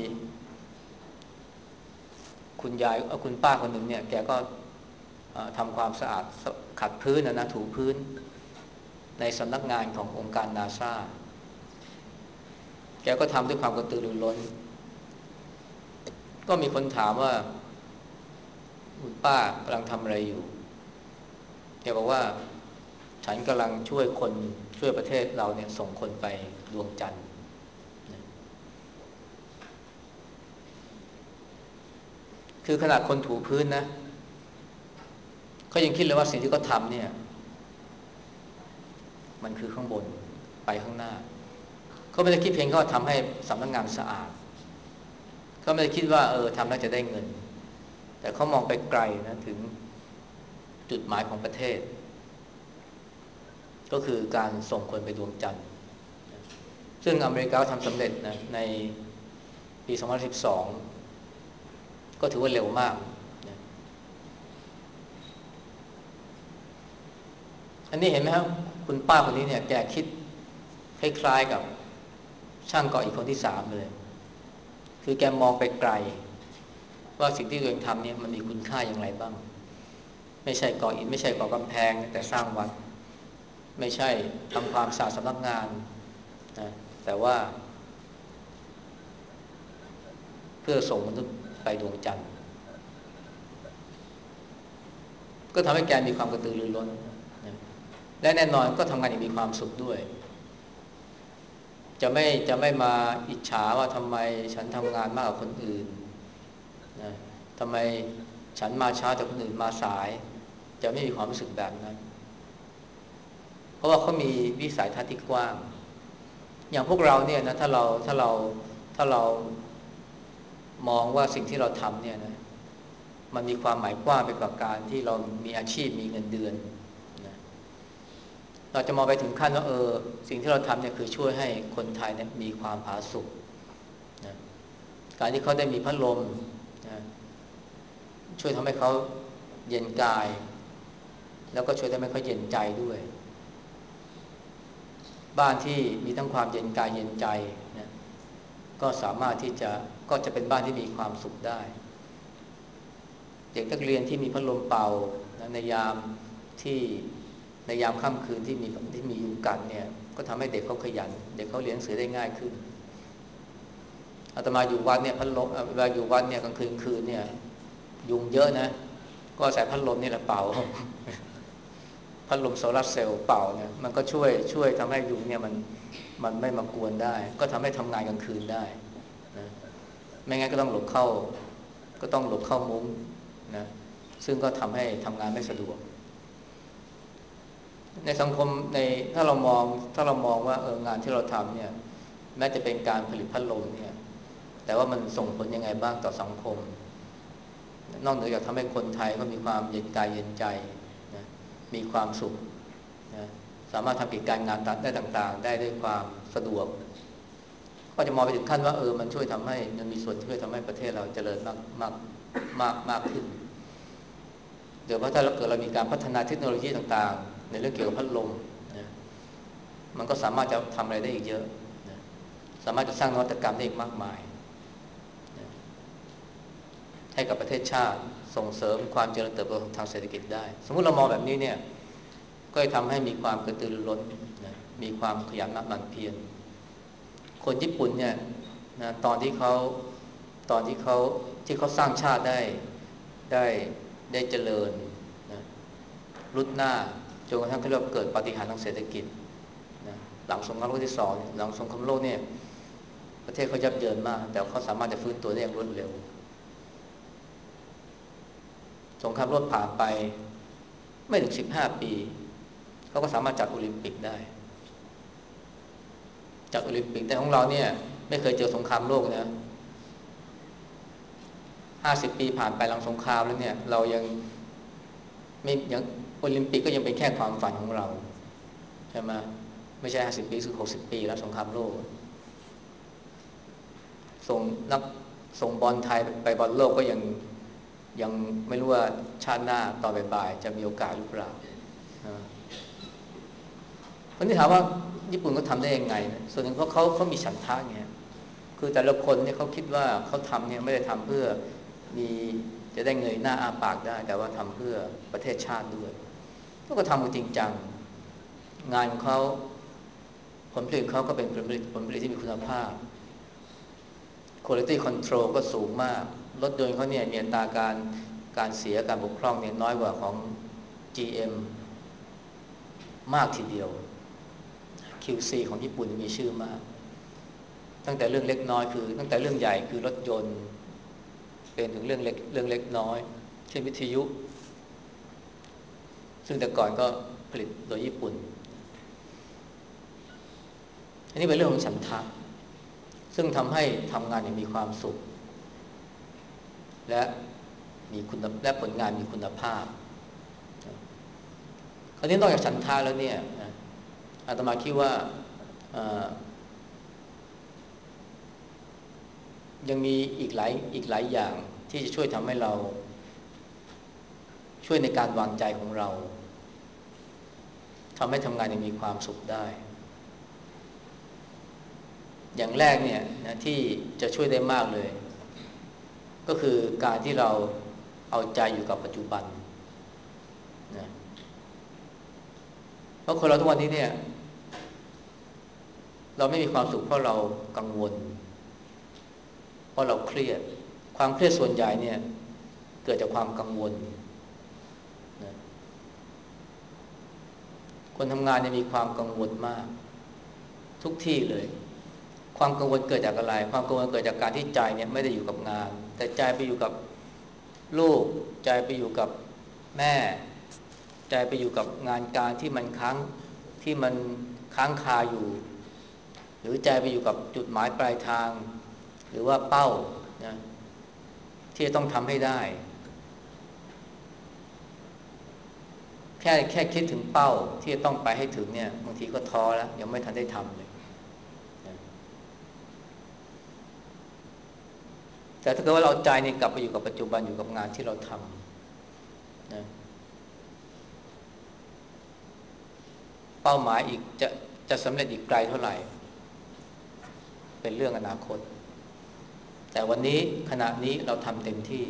คุณยายคุณป้าคนหนึ่งเนี่ยแกก็ทำความสะอาดขัดพื้นนะนะถูพื้นในสำนักงานขององค์การนาซาแกก็ทำด้วยความกระตือรือร้นก็มีคนถามว่าคุณป้ากำลังทำอะไรอยู่แกบอกว่าฉันกำลังช่วยคนช่วยประเทศเราเนี่ยส่งคนไปดวงจันทร์คือขนาดคนถูพื้นนะเขายังคิดเลยว่าสิ่งที่เขาทำเนี่ยมันคือข้างบนไปข้างหน้าเขาไม่ได้คิดเพียงแค่ทำให้สำนักงานสะอาดเขาไม่ได้คิดว่าเออทำแล้วจะได้เงินแต่เขามองไปไกลนะถึงจุดหมายของประเทศก็คือการส่งคนไปดวงจันทร์ซึ่งอเมริกาทำสำเร็จนะในปีสองพันสิบสองก็ถือว่าเร็วมากนะอันนี้เห็นไหมครับคุณป้าคนนี้เนี่ยแกคิดคล้ายๆกับช่างก่ออิฐคนที่สามเลยคือแกมองไปไกลว่าสิ่งที่ตัวเองทำเนี่ยมันมีคุณค่าอย่างไรบ้างไม่ใช่ก่ออิฐไม่ใช่ก่อกำแพงแต่สร้างวัดไม่ใช่ทำความสะอาดสำนักงานนะแต่ว่าเพื่อส่งมนุษย์ไปดวงจันทร์ก็ทำให้แกมีความกระตือรือร้นนะและแน่นอนก็ทำงานอย่างมีความสุขด้วยจะไม่จะไม่มาอิจฉาว่าทำไมฉันทำงานมากกว่าคนอื่นนะทำไมฉันมาช้าแต่คนอื่นมาสายจะไม่มีความรู้สึกแบบนั้นเพราะว่าเขามีวิสัยทัศน์ที่กว้างอย่างพวกเราเนี่ยนะถ้าเราถ้าเราถ้าเรามองว่าสิ่งที่เราทำเนี่ยนะมันมีความหมายกว้างไปกว่าการที่เรามีอาชีพมีเงินเดือนนะเราจะมองไปถึงขั้นว่าเออสิ่งที่เราทำเนี่ยคือช่วยให้คนไทยเนี่ยมีความผาสุกนะการที่เขาได้มีพัดลมนะช่วยทำให้เขาเย็นกายแล้วก็ช่วยทำให้เขาเย็นใจด้วยบ้านที่มีทั้งความเย็นกายเย็นใจนะก็สามารถที่จะก็จะเป็นบ้านที่มีความสุขได้เด็กนักเรียนที่มีพัดลมเป่านะในยามที่ในยามค่ำคืนที่มีที่มียุงกัดเนี่ยก็ทำให้เด็กเขาขยันเด็กเขาเรียนหนังสือได้ง่ายขึ้นอาตมาอยู่วัดเนี่ยพัดลมเวลาอยู่วัดเนี่ยกลางคืนคืนเนี่ยยุงเยอะนะก็ใส่พัดลมนี่แหละเป่าพัดลมโซลาร์เซลล์เป่าเนี่ยมันก็ช่วยช่วยทำให้ยุงเนี่ยมันมันไม่มากวนได้ก็ทำให้ทำงานกลางคืนได้นะไม่งั้นก็ต้องหลบเข้าก็ต้องหลบเข้ามุ้งนะซึ่งก็ทำให้ทำงานไม่สะดวกในสังคมในถ้าเรามองถ้าเรามองว่าเอองานที่เราทำเนี่ยแม้จะเป็นการผลิตพัดลมเนี่ยแต่ว่ามันส่งผลยังไงบ้างต่อสังคมนอกเหนือจากทำให้คนไทยก็มีความเย็นกายเย็นใจนะมีความสุขนะสามารถทำกิจการงานได้ต่างๆได้ด้วยความสะดวกก็จะมองไปถึงขั้นว่าเออมันช่วยทำให้มันมีส่วนช่วยทำให้ประเทศเราเจริญมากมากมากมากขึ้นเดี๋ยวพอถ้าเราเกิดเรามีการพัฒนาเทคโนโลยีต่างๆในเรื่องเกี่ยวกับพัดลมนะมันก็สามารถจะทำอะไรได้อีกเยอะนะสามารถจะสร้างนวัตกรรมได้อีกมากมายนะให้กับประเทศชาติส่งเสริมความเจริญเติบโตทางเศรษฐกิจได้สมมุติเรามองแบบนี้เนี่ยก็จะทำให้มีความกระตือรือร้นนะมีความขยันหมั่นเพียรคนญี่ปุ่นเนี่ยนะตอนที่เขาตอนที่เขาที่เขาสร้างชาติได้ได้ได้เจริญนะรุดหน้าจนกระทั่งเขาเรียกเกิดปาฏิหาริย์ทางเศรษฐกิจนะหลังสงครามโลกที่สองหลังสงครามโลกเนี่ยประเทศเขายับเยินมากแต่เขาสามารถจะฟื้นตัวได้อย่างรวดเร็วสงครามโลกผ่านไปไม่ถึงสิบห้าปีเขาก็สามารถจัดโอลิมปิกได้จัดโอลิมปิกแต่ของเราเนี่ยไม่เคยเจอสงครามโลกนะห้าสิบปีผ่านไปหลังสงครามแล้วเนี่ยเรายังไม่ยังโอลิมปิกก็ยังเป็นแค่ความฝันของเราใช่ไหมไม่ใช่ห้าสิบปีคือหกสิบปีแล้วสงครามโลกส่งนักส่งบอลไทยไปบอลโลกก็ยังยังไม่รู้ว่าชาติหน้าต่อบ่ายๆจะมีโอกาสหรือเปล่าคนที่ถามว่าญี่ปุ่นเขาทำได้ยังไงส่วนหนึ่งเพราะเขาเขามีฉันทะไงคือแต่ละคนเนี่ยเขาคิดว่าเขาทำเนี่ยไม่ได้ทำเพื่อมีจะได้เงยหน้าอ้าปากได้แต่ว่าทำเพื่อประเทศชาติด้วยก็ทำกันจริงจังงานของเขาผลผลิตเขาก็เป็นผลผลิตผลผลิตที่มีคุณภาพ quality control ก็สูงมากรถยนต์เขาเนี่ยมีอัตราการการเสียการบกพร่องเนี่ยน้อยกว่าของ จี เอ็ม มากทีเดียว คิว ซี ของญี่ปุ่นมีชื่อมากตั้งแต่เรื่องเล็กน้อยคือตั้งแต่เรื่องใหญ่คือรถยนต์เป็นถึงเรื่องเล็กเรื่องเล็กน้อยเช่นวิทยุซึ่งแต่ก่อนก็ผลิตโดยญี่ปุ่นอันนี้เป็นเรื่องของฉันทะซึ่งทำให้ทำงานอย่างมีความสุขและมีคุณและผลงานมีคุณภาพคราวนี้นอกจากฉันทะแล้วเนี่ยอาตมาคิดว่ายังมีอีกหลายอีกหลายอย่างที่จะช่วยทำให้เราช่วยในการวางใจของเราทำให้ทำงานอย่างมีความสุขได้อย่างแรกเนี่ยนะที่จะช่วยได้มากเลยก็คือการที่เราเอาใจอยู่กับปัจจุบันนะเพราะคนเราทุกวันนี้เนี่ยเราไม่มีความสุขเพราะเรากังวลเพราะเราเครียดความเครียดส่วนใหญ่เนี่ยเกิดจากความกังวลนะคนทำงานเนี่ยมีความกังวลมากทุกที่เลยความกังวลเกิดจากอะไรความกังวลเกิดจากการที่ใจเนี่ยไม่ได้อยู่กับงานแต่ใจไปอยู่กับลูกใจไปอยู่กับแม่ใจไปอยู่กับงานการที่มันค้างที่มันค้างคาอยู่หรือใจไปอยู่กับจุดหมายปลายทางหรือว่าเป้านะที่จะต้องทำให้ได้แค่แค่คิดถึงเป้าที่จะต้องไปให้ถึงเนี่ยบางทีก็ท้อแล้วยังไม่ทันได้ทำเลยแต่ถ้าเกิดว่าเราใจนี่กลับไปอยู่กับปัจจุบันอยู่กับงานที่เราทำนะเป้าหมายอีกจะจะสำเร็จอีกไกลเท่าไหร่เป็นเรื่องอนาคตแต่วันนี้ขณะนี้เราทำเต็มที่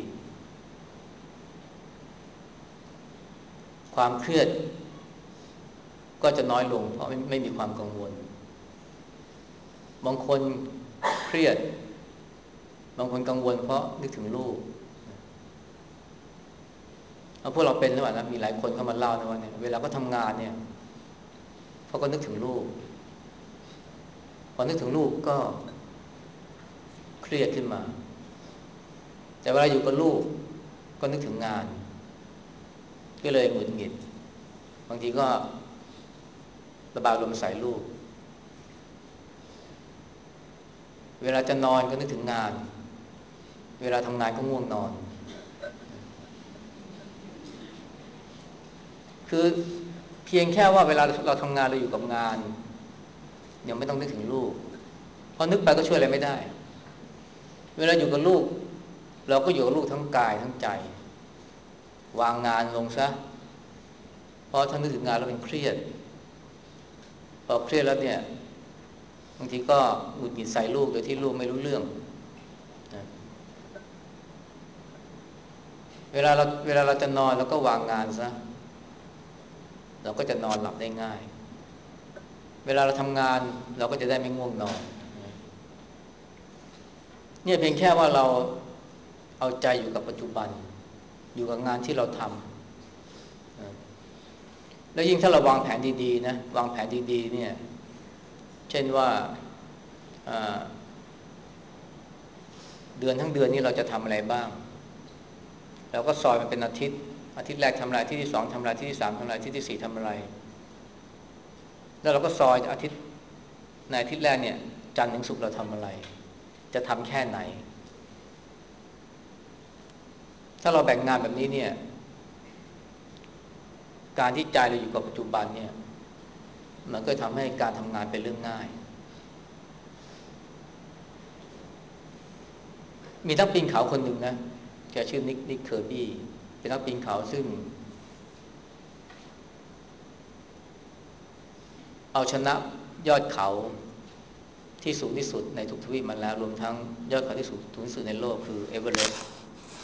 ความเครียดก็จะน้อยลงเพราะไม่ไม่มีความกังวลบางคนเครียดบางคนกังวลเพราะนึกถึงลูกเอาพวกเราเป็นหรือเปล่านะมีหลายคนเข้ามาเล่านะว่าเนี่ยเวลาก็ทำงานเนี่ยเขาก็นึกถึงลูกพอนึกถึงลูกก็เครียดขึ้นมาแต่เวลาอยู่กับลูกก็นึกถึงงานก็เลยหงุดหงิดบางทีก็ระบายลมใส่ลูกเวลาจะนอนก็นึกถึงงานเวลาทำงานก็ง่วงนอนคือเพียงแค่ว่าเวลาเราทำงานเราอยู่กับงานยังไม่ต้องนึกถึงลูกพอนึกไปก็ช่วยอะไรไม่ได้เวลาอยู่กับลูกเราก็อยู่กับลูกทั้งกายทั้งใจวางงานลงซะเพราะถ้านึกถึงงานแล้วเป็นเครียดพอเครียดแล้วเนี่ยบางทีก็หงุดหงิดใส่ลูกโดยที่ลูกไม่รู้เรื่องนะเวลาเราเวลาเราจะนอนเราก็วางงานซะเราก็จะนอนหลับได้ง่ายเวลาเราทำงานเราก็จะได้ไม่ง่วงนอนเนี่ยเพียงแค่ว่าเราเอาใจอยู่กับปัจจุบันอยู่กับงานที่เราทำแล้วยิ่งถ้าเราวางแผนดีๆนะวางแผนดีๆเนี่ยเช่นว่าเดือนทั้งเดือนนี้เราจะทำอะไรบ้างเราก็ซอยมันเป็นอาทิตย์อาทิตย์แรกทำอะไรอาทิตย์ที่สองทำอะไรอาทิตย์ที่สามทำอะไรอาทิตย์ที่สี่ทำอะไรแล้วเราก็ซอยอาทิตย์ในอาทิตย์แรกเนี่ยจันทร์ถึงศุกร์เราทำอะไรจะทำแค่ไหนถ้าเราแบ่งงานแบบนี้เนี่ยการที่ใจเราอยู่กับปัจจุบันเนี่ยมันก็ทำให้การทำงานเป็นเรื่องง่ายมีนักปีนเขาคนหนึ่งนะแกชื่อนิกนิกเคอร์บี้เป็นนักปีนเขาซึ่งเอาชนะยอดเขาที่สูงที่สุดในทุกทวีปมาแล้วรวมทั้งยอดเขาที่สูงที่สุดในโลกคือเอเวอเรสต์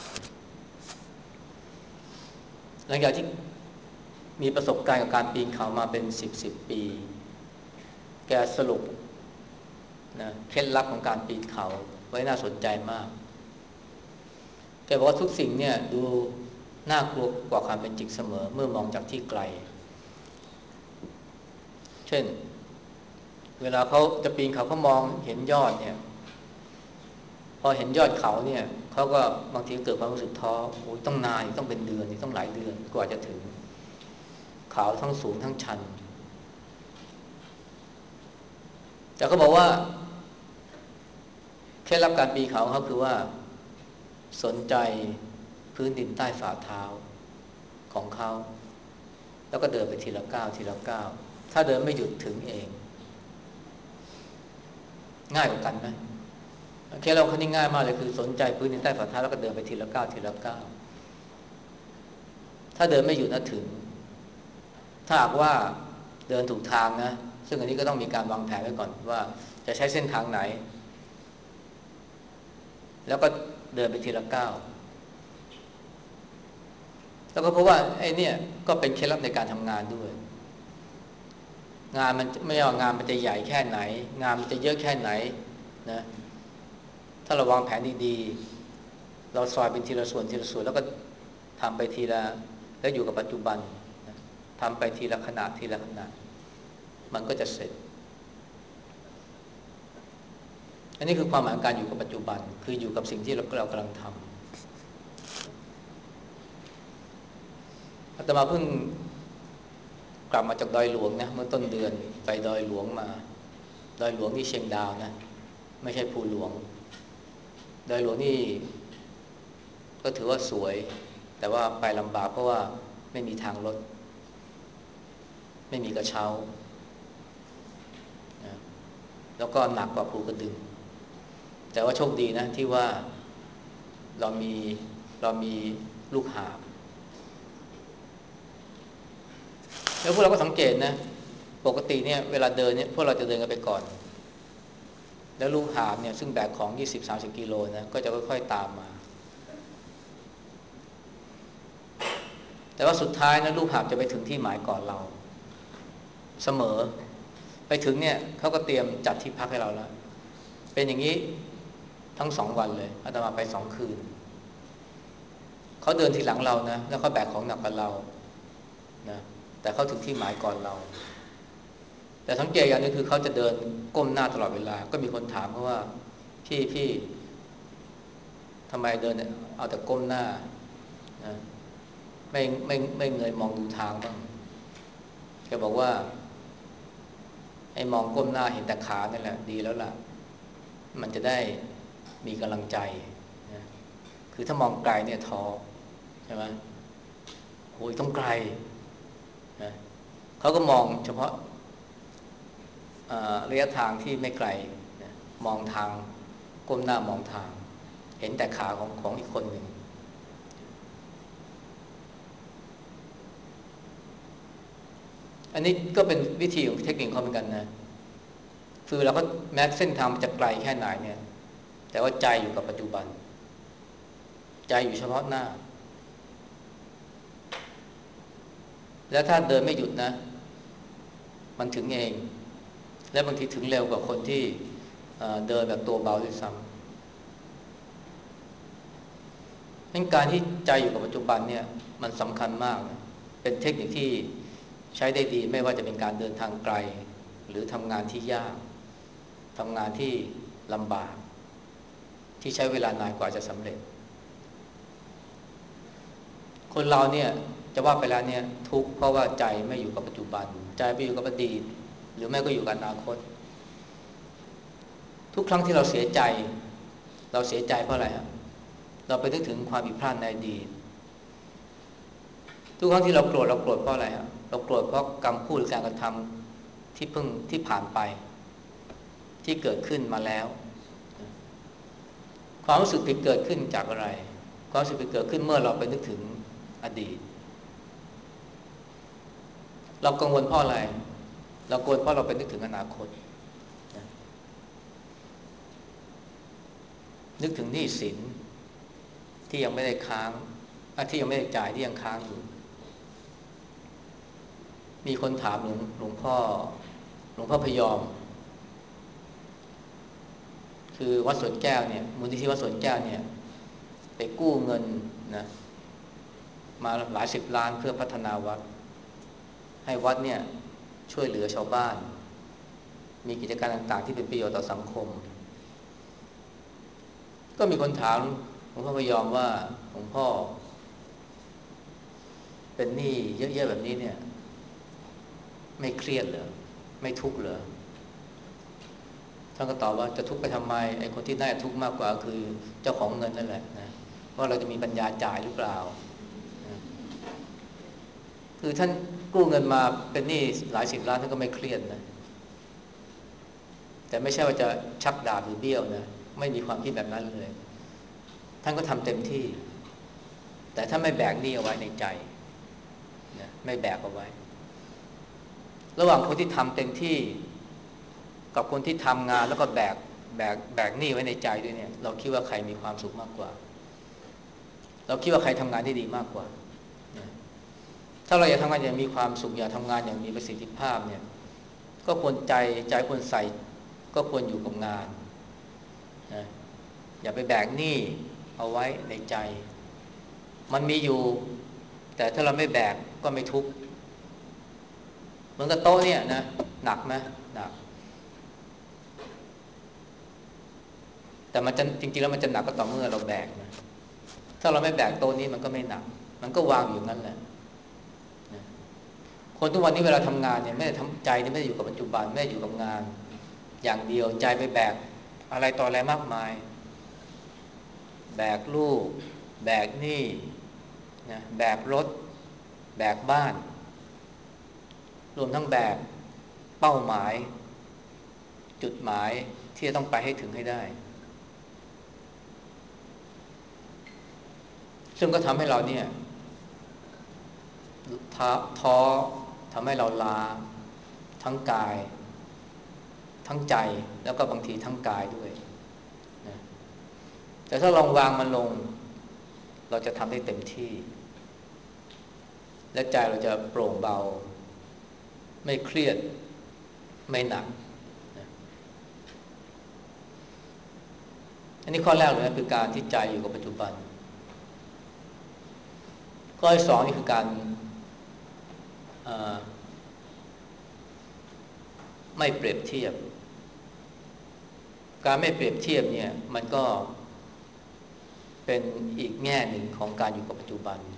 หลังจากที่มีประสบการณ์กับการปีนเขามาเป็นสิบสิบปีแกสรุปนะเคล็ดลับของการปีนเขาไว้น่าสนใจมากแกบอกว่าทุกสิ่งเนี่ยดูน่ากลัวกว่าความเป็นจริงเสมอเมื่อมองจากที่ไกลเช่นเวลาเขาจะปีนเขาเขามองเห็นยอดเนี่ยพอเห็นยอดเขาเนี่ยเขาก็บางทีเกิดความรู้สึกท้อโอ้ยต้องนานต้องเป็นเดือนต้องหลายเดือนกว่าจะถึงเขาทั้งสูงทั้งชันแต่เขาบอกว่าเคล็ดลับการปีนเขาเขาคือว่าสนใจพื้นดินใต้ฝ่าเท้าของเขาแล้วก็เดินไปทีละก้าวทีละก้าวถ้าเดินไม่หยุดถึงเองง่ายกว่ากันไหมเคล็ดลับเขานี่ง่ายมากเลยคือสนใจพื้นดินใต้ฝ่าเท้าแล้วก็เดินไปทีละก้าวทีละก้าวถ้าเดินไม่หยุดนะถึงถ้าหากว่าเดินถูกทางนะซึ่งอันนี้ก็ต้องมีการวางแผนไว้ก่อนว่าจะใช้เส้นทางไหนแล้วก็เดินไปทีละก้าวแล้วก็เพราะว่าไอ้นี่ก็เป็นเคล็ดลับในการทำงานด้วยงานมันไม่ว่างานมันจะใหญ่แค่ไหนงานมันจะเยอะแค่ไหนนะถ้าเราวางแผนดีๆเราซอยเป็นทีละส่วนทีละส่วนแล้วก็ทำไปทีละแล้วอยู่กับปัจจุบันนะทำไปทีละขณะทีละขณะมันก็จะเสร็จอันนี้คือความหมายของการอยู่กับปัจจุบันคืออยู่กับสิ่งที่เราเรากำลังทำอาตมาเพิ่งกลับมาจากดอยหลวงนะเมื่อต้นเดือนไปดอยหลวงมาดอยหลวงที่เชียงดาวนะไม่ใช่ภูหลวงดอยหลวงนี่ก็ถือว่าสวยแต่ว่าไปลำบากเพราะว่าไม่มีทางรถไม่มีกระเช้านะแล้วก็หนักกว่าภูกระดึงแต่ว่าโชคดีนะที่ว่าเรามีเรามีลูกหาบแล้วพวกเราก็สังเกตนะปกติเนี่ยเวลาเดินเนี่ยพวกเราจะเดินกันไปก่อนแล้วลูกหาบเนี่ยซึ่งแบกของ ยี่สิบถึงสามสิบ กิโลนะก็จะค่อยๆตามมาแต่ว่าสุดท้ายนะลูกหาบจะไปถึงที่หมายก่อนเราเสมอไปถึงเนี่ยเขาก็เตรียมจัดที่พักให้เราแล้วเป็นอย่างนี้ทั้งสองวันเลยอาตมาไปสองคืนเขาเดินทีหลังเรานะแล้วเขาแบกของหนักกว่าเรานะแต่เขาถึงที่หมายก่อนเราแต่สังเกตอย่างนึงคือเขาจะเดินก้มหน้าตลอดเวลาก็มีคนถามเขาว่าพี่พี่ทำไมเดินเอาแต่ก้มหน้านะไม่ไม่ไม่เงยมองดูทางบ้างแกบอกว่าไอ้มองก้มหน้าเห็นแต่ขานี่แหละดีแล้วล่ะมันจะได้มีกำลังใจนะคือถ้ามองไกลเนี่ยท้อใช่ไหมโอ้ยต้องไกลนะเขาก็มองเฉพาะระยะทางที่ไม่ไกลนะมองทางก้มหน้ามองทางเห็นแต่ขาของของอีกคนหนึ่งอันนี้ก็เป็นวิธีของเทคนิคเขาเหมือนกันนะคือเราก็แม้เส้นทางมันจะไกลแค่ไหนเนี่ยแต่ว่าใจอยู่กับปัจจุบันใจอยู่เฉพาะหน้าแล้วถ้าเดินไม่หยุดนะมันถึงเองและบางทีถึงเร็วกว่าคนที่เดินแบบตัวเบาด้วยซ้ำงั้นการที่ใจอยู่กับปัจจุบันเนี่ยมันสำคัญมากนะเป็นเทคนิคที่ใช้ได้ดีไม่ว่าจะเป็นการเดินทางไกลหรือทำงานที่ยากทำงานที่ลำบากที่ใช้เวลานานกว่าจะสำเร็จคนเราเนี่ยจะว่าไปแล้วเนี่ยทุกข์เพราะว่าใจไม่อยู่กับปัจจุบันใจไปอยู่กับอดีตหรือไม่ก็อยู่กับอนาคตทุกครั้งที่เราเสียใจเราเสียใจเพราะอะไรฮะเราไปนึกถึงความผิดพลาดในอดีตทุกครั้งที่เราโกรธเราโกรธเพราะอะไรฮะเราโกรธเพราะคำพูดหรือการกระทำที่เพิ่งที่ผ่านไปที่เกิดขึ้นมาแล้วความรู้สึกผิดเกิดขึ้นจากอะไรความรู้สึกผิดเกิดขึ้นเมื่อเราไปนึกถึงอดีตเรากังวลเพราะอะไรเรากังวลเพราะเราไปนึกถึงอนาคตนึกถึงหนี้สินที่ยังไม่ได้ค้างที่ยังไม่ได้จ่ายที่ยังค้างอยู่มีคนถามหลวงหลวงพ่อหลวงพ่อพยอมคือวัดสวนแก้วเนี่ยมูลนิธิวัดสวนแก้วเนี่ยไปกู้เงินนะมาหลายสิบล้านเพื่อพัฒนาวัดให้วัดเนี่ยช่วยเหลือชาวบ้านมีกิจการต่างๆที่เป็นประโยชน์ต่อสังคมก็มีคนถามหลวงพ่อพยอมว่าหลวงพ่อเป็นหนี้เยอะๆแบบนี้เนี่ยไม่เครียดเหรอไม่ทุกข์เหรอท่านก็ตอบว่าจะทุกข์ไปทำไมไอ้คนที่น่าจะทุกข์มากกว่าคือเจ้าของเงินนั่นแหละนะว่าเราจะมีปัญญาจ่ายหรือเปล่านะคือท่านกู้เงินมาเป็นหนี้หลายสิบล้านท่านก็ไม่เครียดนะแต่ไม่ใช่ว่าจะชักดาบหรือเบี้ยวนะไม่มีความคิดแบบนั้นเลยท่านก็ทำเต็มที่แต่ถ้าไม่แบกหนี้เอาไว้ในใจนะไม่แบกเอาไว้ระหว่างคนที่ทำเต็มที่กับคนที่ทำงานแล้วก็แบกแบกแบกหนี้ไว้ในใจด้วยเนี่ยเราคิดว่าใครมีความสุขมากกว่าเราคิดว่าใครทำงานได้ดีมากกว่าถ้าเราอยากทำงานอย่างมีความสุขอยากทำงานอย่างมีประสิทธิภาพเนี่ยก็ควรใจใจควรใส่ก็ควรอยู่กับงานนะอย่าไปแบกหนี้เอาไว้ในใจมันมีอยู่แต่ถ้าเราไม่แบกก็ไม่ทุกข์เหมือนกับโต๊ะเนี่ยนะหนักไหมหนักแต่มันจะจริงๆแล้วมันจะหนักก็ต่อเมื่อเราแบกนะถ้าเราไม่แบกโต๊ะนี้มันก็ไม่หนักมันก็วางอยู่นั่นแหละนะคนทุกวันนี้เวลาทำงานเนี่ยไม่ได้ทำใจนี่ไม่ได้อยู่กับปัจจุบันไม่ได้อยู่กับงานอย่างเดียวใจไปแบกอะไรต่ออะไรมากมายแบกลูกแบกหนี้นะแบกรถแบกบ้านรวมทั้งแบกเป้าหมายจุดหมายที่จะต้องไปให้ถึงให้ได้ซึ่งก็ทำให้เราเนี่ยท้อท้อทำให้เราล้าทั้งกายทั้งใจแล้วก็บางทีทั้งกายด้วยนะแต่ถ้าลองวางมันลงเราจะทำได้เต็มที่และใจเราจะโปร่งเบาไม่เครียดไม่หนักนะอันนี้ข้อแรกเลยนะคือการที่ใจอยู่กับปัจจุบันข้อที่สองนี่คือการไม่เปรียบเทียบการไม่เปรียบเทียบเนี่ยมันก็เป็นอีกแง่หนึ่งของการอยู่กับปัจจุบัน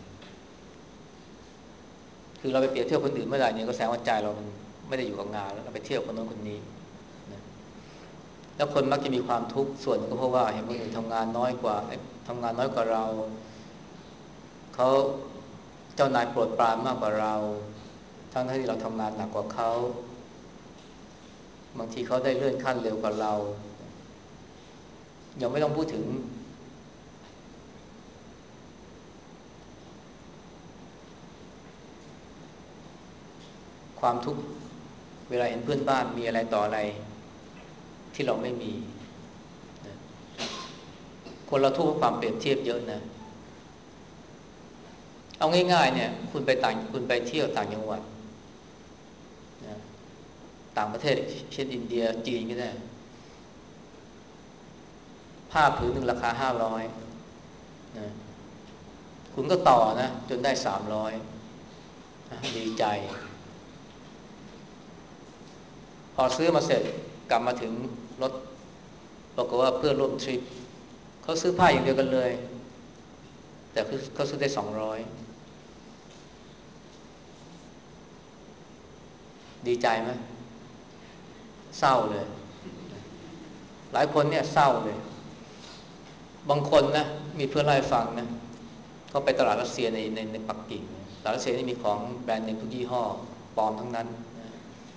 คือเราไปเปรียบเทียบคนอื่นเมื่อไหร่เนี่ยก็แสดงว่าใจเรามันไม่ได้อยู่กับงานแล้วเราไปเทียบคนโน้นคนนี้นะแล้วคนมักจะมีความทุกข์ส่วนก็เพราะว่าเห็นคนอื่นทำงานน้อยกว่าทำงานน้อยกว่าเราเขาเจ้านายโปรดปรานมากกว่าเราทั้งที่เราทำงานหนักกว่าเขาบางทีเขาได้เลื่อนขั้นเร็วกว่าเรายังไม่ต้องพูดถึงความทุกข์เวลาเห็นเพื่อนบ้านมีอะไรต่ออะไรที่เราไม่มีนะคนเราทุกข์เพราะความเปรียบเทียบเยอะนะเอาง่ายๆเนี่ยคุณไปต่างคุณไปเที่ยวต่างจังหวัดนะต่างประเทศเช่นอินเดียจีนก็ได้ผ้าผืนหนึ่งราคาห้าร้อยนะคุณก็ต่อนะจนได้สามร้อยดีใจพอซื้อมาเสร็จกลับมาถึงรถบอกว่าเพื่อนร่วมทริปเขาซื้อผ้าอย่างเดียวกันเลยแต่คือเขาซื้อได้สองร้อยดีใจไหมเศร้าเลยหลายคนเนี่ยเศร้าเลยบางคนนะมีเพื่อนเล่าให้ฟังนะเขาไปตลาดรัสเซียในในในปักกิ่งตลาดรัสเซียนี่มีของแบรนด์เนมทุกยี่ห้อปลอมทั้งนั้นนะ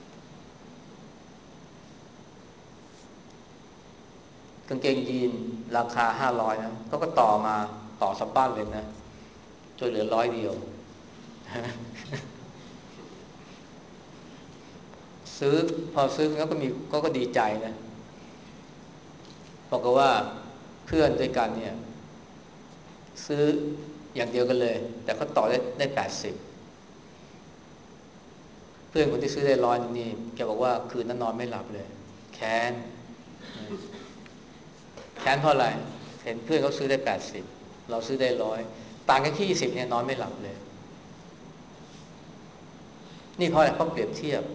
กางเกงยีนราคาห้าร้อยนะเขาก็ต่อมาต่อสับบ้านเลยนะจนเหลือร้อยเดียวซื้อพอซื้อแล้วก็มีก็ก็ดีใจนะบอกว่าเพื่อนด้วยกันเนี่ยซื้ออย่างเดียวกันเลยแต่เขาต่อได้ได้แปดสิบเพื่อนคนที่ซื้อได้ร้อยนี่แกบอกว่าคืนนั้นนอนไม่หลับเลยแค้นแค้นเพราะอะไรเห็นเพื่อนเขาซื้อได้แปดสิบเราซื้อได้ร้อยต่างกันแค่ยี่สิบเนี่ยนอนไม่หลับเลยนี่เพราะอะไรเพราะเปรียบเทียบ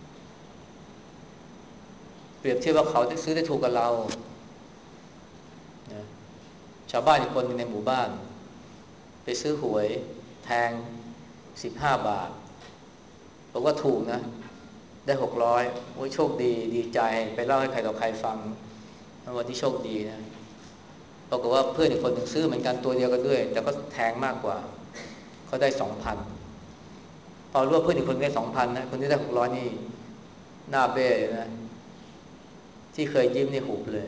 เปรียบเทียบว่าเขาได้ซื้อได้ถูกกับเรานะชาวบ้านอีกคนในหมู่บ้านไปซื้อหวยแทงสิบห้าบาทบอกว่าถูกนะได้หกร้อยโอ้ยโชคดีดีใจไปเล่าให้ใครต่อใครฟังวันที่โชคดีนะบอกว่าเพื่อนอีกคนหนึ่งซื้อเหมือนกันตัวเดียวกันด้วยแต่ก็แทงมากกว่าเขาได้สองพันพอรู้ว่าเพื่อนอีกคนได้สองพันนะคนที่ได้หกร้อยนี่หน้าเบ้เลยนะที่เคยยิ้มนี่หุบเลย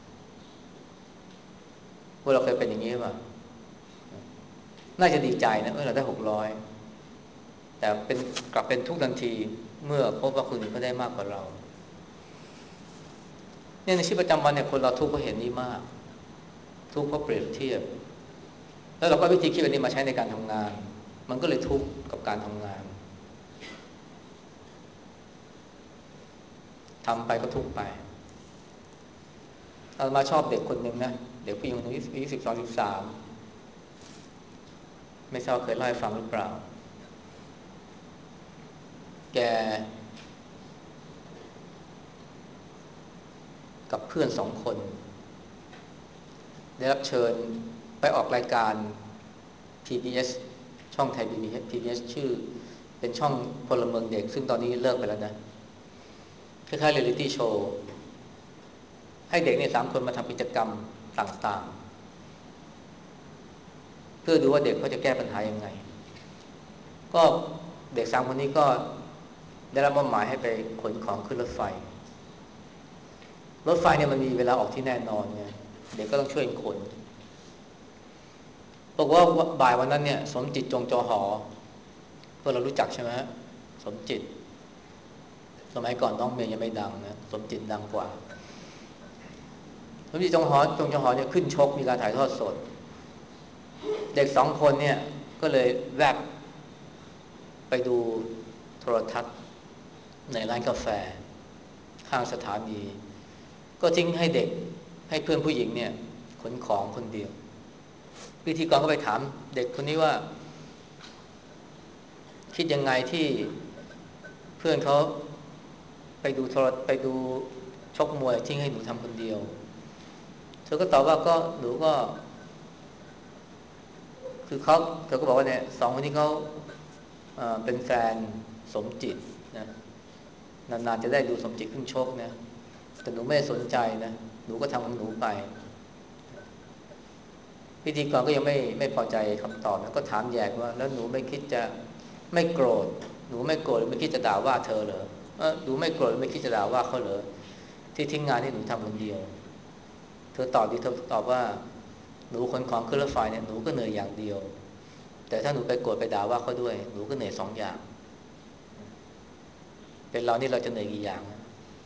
พวกเราเคยเป็นอย่างนี้ป่ะน่าจะดีใจนะเออเราได้หกร้อยแต่เป็นกลับเป็นทุกข์ทันทีเมื่อพบว่าคนอื่นเขาได้มากกว่าเราเนี่ยในชีวิตประจำวันเนี่ยคนเราทุกข์เพราะเห็นนี้มากทุกข์เพราะเปรียบเทียบแล้วเราก็วิธีคิดแบบนี้มาใช้ในการทำงานมันก็เลยทุกข์กับการทำงานทำไปก็ทุกข์ไปเรามาชอบเด็กคนหนึ่งนะเด็กผู้หญิงคนนึงอายุสิบสองสิบสามไม่ทราบเคยเล่าให้ฟังหรือเปล่าแกกับเพื่อนสองคนได้รับเชิญไปออกรายการ พี บี เอส ช่องไทย พี บี เอส ชื่อเป็นช่องพลเมืองเด็กซึ่งตอนนี้เลิกไปแล้วนะคล้ายๆเรียลลิตี้โชว์ให้เด็กเนี่ยสามคนมาทำกิจกรรมต่างๆเพื่อดูว่าเด็กเขาจะแก้ปัญหายังไงก็เด็กสามคนนี้ก็ได้รับมอบหมายให้ไปขนของขึ้นรถไฟรถไฟเนี่ยมันมีเวลาออกที่แน่นอนไงเด็กก็ต้องช่วยขนบอกว่าบ่ายวันนั้นเนี่ยสมจิตจงจอหอพวกเรารู้จักใช่ไหมสมจิตสมัยก่อนน้องเมย์ยังไม่ดังนะสมจิตดังกว่าสมจิตจงหอจงจอหอเนี่ยขึ้นชกมีการถ่ายทอดสดเด็กสองคนเนี่ยก็เลยแวบไปดูโทรทัศน์ในร้านกาแฟข้างสถานีก็ทิ้งให้เด็กให้เพื่อนผู้หญิงเนี่ยขนของคนเดียวพิธีกรก็ไปถามเด็กคนนี้ว่าคิดยังไงที่เพื่อนเขาไปดูโทรไปดูชกมวยทิ้งให้หนูทำคนเดียวเธอก็ตอบว่าก็หนูก็คือเขาเธอก็บอกว่าเนี่ยสองคนนี้เขาเอ่อเป็นแฟนสมจิตนะนานๆจะได้ดูสมจิตขึ้นชกนะแต่หนูไม่สนใจนะหนูก็ทำของหนูไปพิธีกรก็ยังไม่ไม่พอใจคำตอบนะก็ถามแยกว่าแล้วหนูไม่คิดจะไม่โกรธหนูไม่โกรธไม่คิดจะด่าว่าเธอเหรอเออหนูไม่โกรธไม่คิดจะด่าว่าเขาเหรอที่ทิ้งงานที่หนูทำคนเดียวเธอตอบดิเธอตอบว่าหนูขนของขึ้นรถไฟเนี่ยหนูก็เหนื่อยอย่างเดียวแต่ถ้าหนูไปโกรธไปด่าว่าเขาด้วยหนูก็เหนื่อยสองอย่างเป็นเรานี่เราจะเหนื่อยกี่อย่างนะ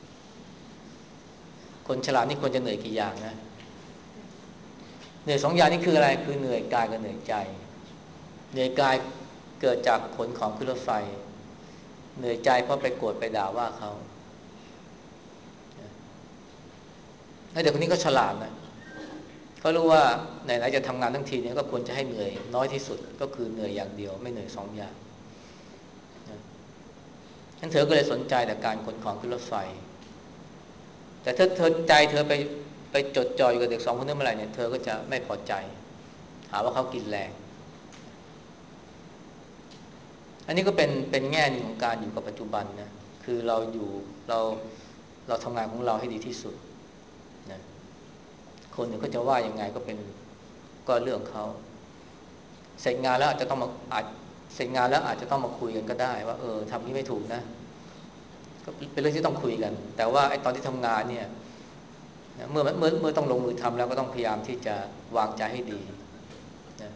คนฉลาดนี่ควรจะเหนื่อยกี่อย่างนะเหนื่อยสองอย่างนี่คืออะไรคือเหนื่อยกายกับเหนื่อยใจเหนื่อยกายเกิดจากขนของขึ้นรถไฟเหนื่อยใจเพราะไปโกรธไปด่าว่าเขาไอ้เด็กคนนี้ก็ฉลาดนะเขารู้ว่าไหนๆจะทำงานทั้งทีเนี่ยก็ควรจะให้เหนื่อยน้อยที่สุดก็คือเหนื่อยอย่างเดียวไม่เหนื่อยสองอย่างฉะนั้นเธอก็เลยสนใจแต่การขนของขึ้นรถไฟแต่ถ้าเธอใจเธอไปไปจดจ่ออยู่กับเด็กสองคนนั้นเมื่อไหร่เนี่ยเธอก็จะไม่พอใจหาว่าเขากินแรงอันนี้ก็เป็นเป็นแง่หนึ่งของการอยู่กับปัจจุบันนะคือเราอยู่เราเราทำงานของเราให้ดีที่สุดนะคนอื่นก็จะว่ายังไงก็เป็นก็เรื่องเขาเสร็จงานแล้วอาจจะต้องมาอาจเสร็จงานแล้วอาจจะต้องมาคุยกันก็ได้ว่าเออทำนี้ไม่ถูกนะก็เป็นเรื่องที่ต้องคุยกันแต่ว่าไอ้ตอนที่ทำงานเนี่ยเมื่อเมื่อเมื่อต้องลงมือทำแล้วก็ต้องพยายามที่จะวางใจให้ดีนะ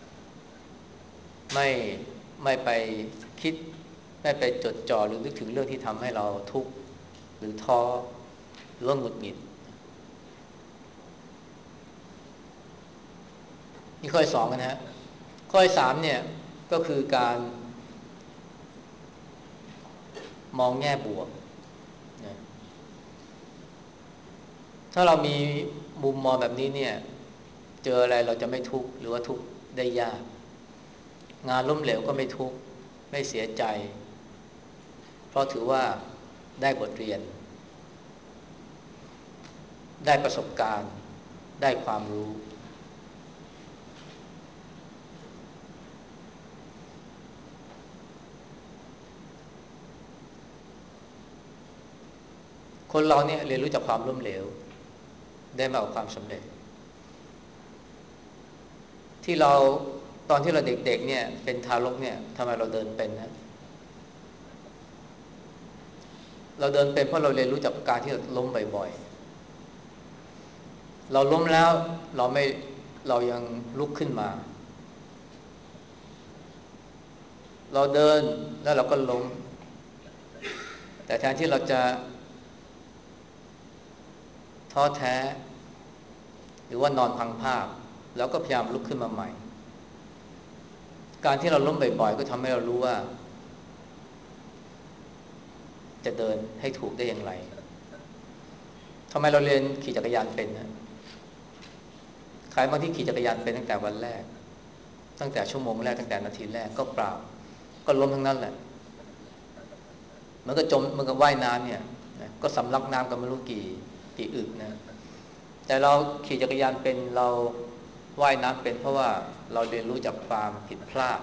ไม่ไม่ไปคิดไม่ไปจดจ่อหรือนึกถึงเรื่องที่ทำให้เราทุกข์หรือท้อหรือว่าหงุดหงิดนี่ข้อที่สองนะฮะข้อที่สามเนี่ยก็คือการมองแง่บวกนะถ้าเรามีมุมมองแบบนี้เนี่ยเจออะไรเราจะไม่ทุกข์หรือว่าทุกข์ได้ยากงานล้มเหลวก็ไม่ทุกข์ไม่เสียใจเพราะถือว่าได้บทเรียนได้ประสบการณ์ได้ความรู้คนเราเนี่ยเรียนรู้จากความล้มเหลวได้มากกว่าความสำเร็จที่เราตอนที่เราเด็กๆเนี่ยเป็นทารกเนี่ยทำไมเราเดินเป็นนะเราเดินเป็นเพราะเราเรียนรู้จากการที่เราล้มบ่อยๆเราล้มแล้วเราไม่เรายังลุกขึ้นมาเราเดินแล้วเราก็ล้มแต่แทนที่เราจะท้อแท้หรือว่านอนพังภาพแล้วก็พยายามลุกขึ้นมาใหม่การที่เราล้มบ่อยๆก็ทำให้เรารู้ว่าจะเดินให้ถูกได้อย่างไรทำไมเราเรียนขี่จักรยานเป็นนะใครบางที่ขี่จักรยานเป็นตั้งแต่วันแรกตั้งแต่ชั่วโมงแรกตั้งแต่นาทีแรกก็เปล่าก็ล้มทั้งนั้นแหละมันก็จมมันก็ว่ายน้ำเนี่ยนะก็สำลักน้ำกันไม่รู้กี่กี่อึกนะแต่เราขี่จักรยานเป็นเราว่ายน้ำเป็นเพราะว่าเราเรียนรู้จากความผิดพลาด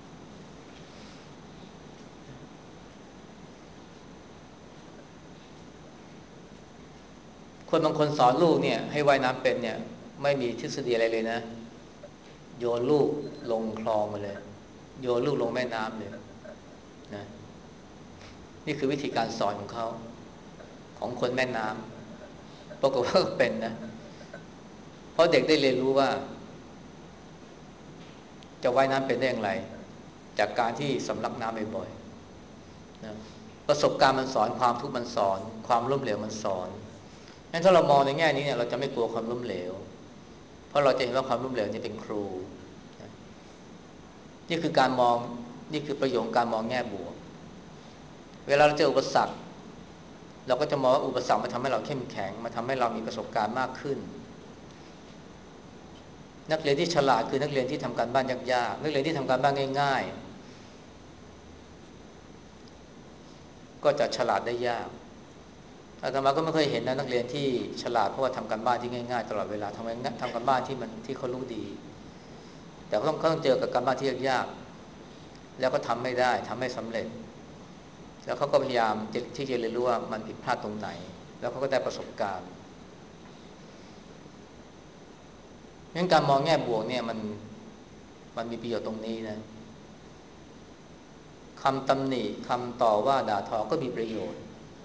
คนบางคนสอนลูกเนี่ยให้ว่ายน้ำเป็นเนี่ยไม่มีทฤษฎีอะไรเลยนะโยนลูกลงคลองมาเลยโยนลูกลงแม่น้ำเลยนะนี่คือวิธีการสอนของเขาของคนแม่น้ำปรากฏว่าเป็นนะเพราะเด็กได้เรียนรู้ว่าจะว่ายน้ำเป็นได้อย่างไรจากการที่สำลักน้ำบ่อยๆนะประสบการณ์มันสอนความทุกข์มันสอนความล้มเหลวมันสอนงั้นถ้าเรามองในแง่นี้เนี่ยเราจะไม่กลัวความล้มเหลวเพราะเราจะเห็นว่าความล้มเหลวนี่เป็นครูนะนี่คือการมองนี่คือประโยชน์การมองแง่บวกเวลาเราเจออุปสรรคเราก็จะมองว่าอุปสรรคมันทำให้เราเข้มแข็งมันทำให้เรามีประสบการณ์มากขึ้นนักเรียนที่ฉลาดคือนักเรียนที่ทำการบ้านยากๆนักเรียนที่ทำการบ้านง่ายๆก็จะฉลาดได้ยากอาตมาก็ไม่เคยเห็นนะนักเรียนที่ฉลาดเพราะว่าทำการบ้านที่ง่ายๆตลอดเวลาทำทำการบ้านที่มันที่เขารู้ดีแต่เขาต้องเขาต้องเจอกับการบ้านที่ยากๆแล้วก็ทำไม่ได้ทำไม่สำเร็จแล้วเขาก็พยายามที่จะเรียนรู้ว่ามันผิดพลาดตรงไหนแล้วเขาก็ได้ประสบการณ์งั้นการมองแง่บวกเนี่ยมันมันมีประโยชน์ตรงนี้นะคำตำหนิคำต่อว่าด่าทอก็มีประโยชน์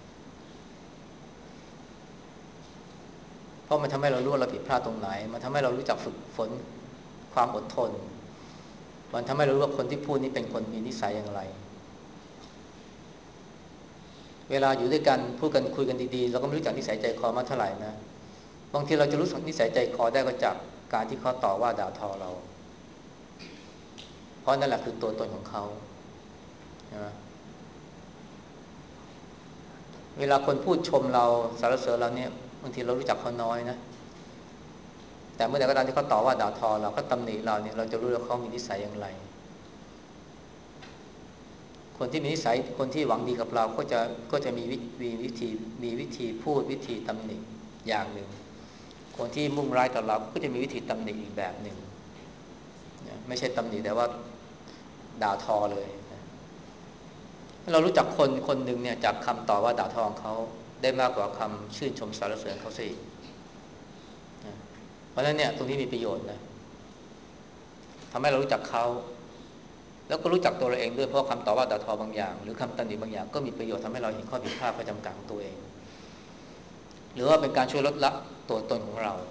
เพราะมันทำให้เรารู้ว่าเราผิดพลาดตรงไหนมันทำให้เรารู้จักฝึกฝนความอดทนมันทำให้เรารู้ว่าคนที่พูดนี้เป็นคนมีนิสัยอย่างไรเวลาอยู่ด้วยกันพูดกันคุยกันดีๆเราก็ไม่รู้จักนิสัยใจคอมากเท่าไหร่นะบางทีเราจะรู้สึกนิสัยใจคอได้ก็จากการที่เขาต่อว่าด่าทอเราเพราะนั่นแหละคือตัวตนของเขาใช่ไหมเวลาคนพูดชมเราสรรเสริญเราเนี่ยบางทีเรารู้จักเขาน้อยนะแต่เมื่อใดก็ตามที่เขาต่อว่าด่าทอเราก็ตำหนิเราเนี่ยเราจะรู้ว่าเขามีนิสัยอย่างไรคนที่มีนิสัยคนที่หวังดีกับเราก็จะก็จะมีวิมีวิธีมีวิธีพูดวิธีตำหนิอย่างหนึ่งคนที่มุ่งร้ายต่อเราก็จะมีวิธีตำหนิอีกแบบหนึ่งไม่ใช่ตำหนิแต่ว่าด่าทอเลยเรารู้จักคนคนหนึ่งเนี่ยจากคำต่อว่าด่าทอของเขาได้มากกว่าคำชื่นชมสรรเสริญเขาสิเพราะฉะนั้นเนี่ยตรงนี้มีประโยชน์นะทำให้เรารู้จักเขาแล้วก็รู้จักตัวเราเองด้วยเพราะคำต่อว่าด่าทอบางอย่างหรือคำตำหนิบางอย่างก็มีประโยชน์ทำให้เราเห็นข้อผิดพลาดประจำการของตัวเองหรือว่าเป็นการช่วยลดละตัวตนของเรา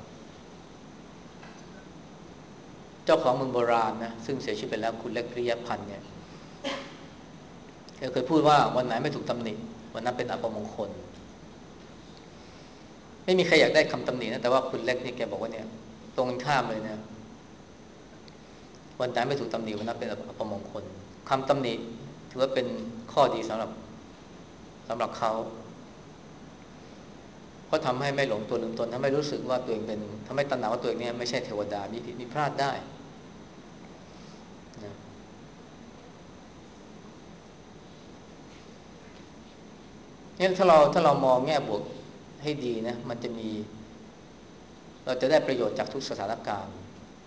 เจ้าของเมืองโบราณนะซึ่งเสียชีวิตไปแล้วคุณเล็กพิริยพันธ์เนี่ยเคยพูดว่าวันไหนไม่ถูกตำหนิวันนั้นเป็นอัปมงคลไม่มีใครอยากได้คำตำหนินะแต่ว่าคุณเล็กนี่แกบอกว่าเนี่ยตรงกันข้ามเลยนะวันไหนไม่ถูกตำหนิวันนั้นเป็นอัปมงคลคำตำหนิถือว่าเป็นข้อดีสำหรับสำหรับเขาเพราะทำให้ไม่หลงตัวลืมตนทำให้รู้สึกว่าตัวเองเป็นทำให้ตระหนักว่าตัวเองเนี่ยไม่ใช่เทวดามีผิดมีพลาดได้นะงั้นถ้าเราถ้าเรามองแง่บวกให้ดีนะมันจะมีเราจะได้ประโยชน์จากทุกสถานการณ์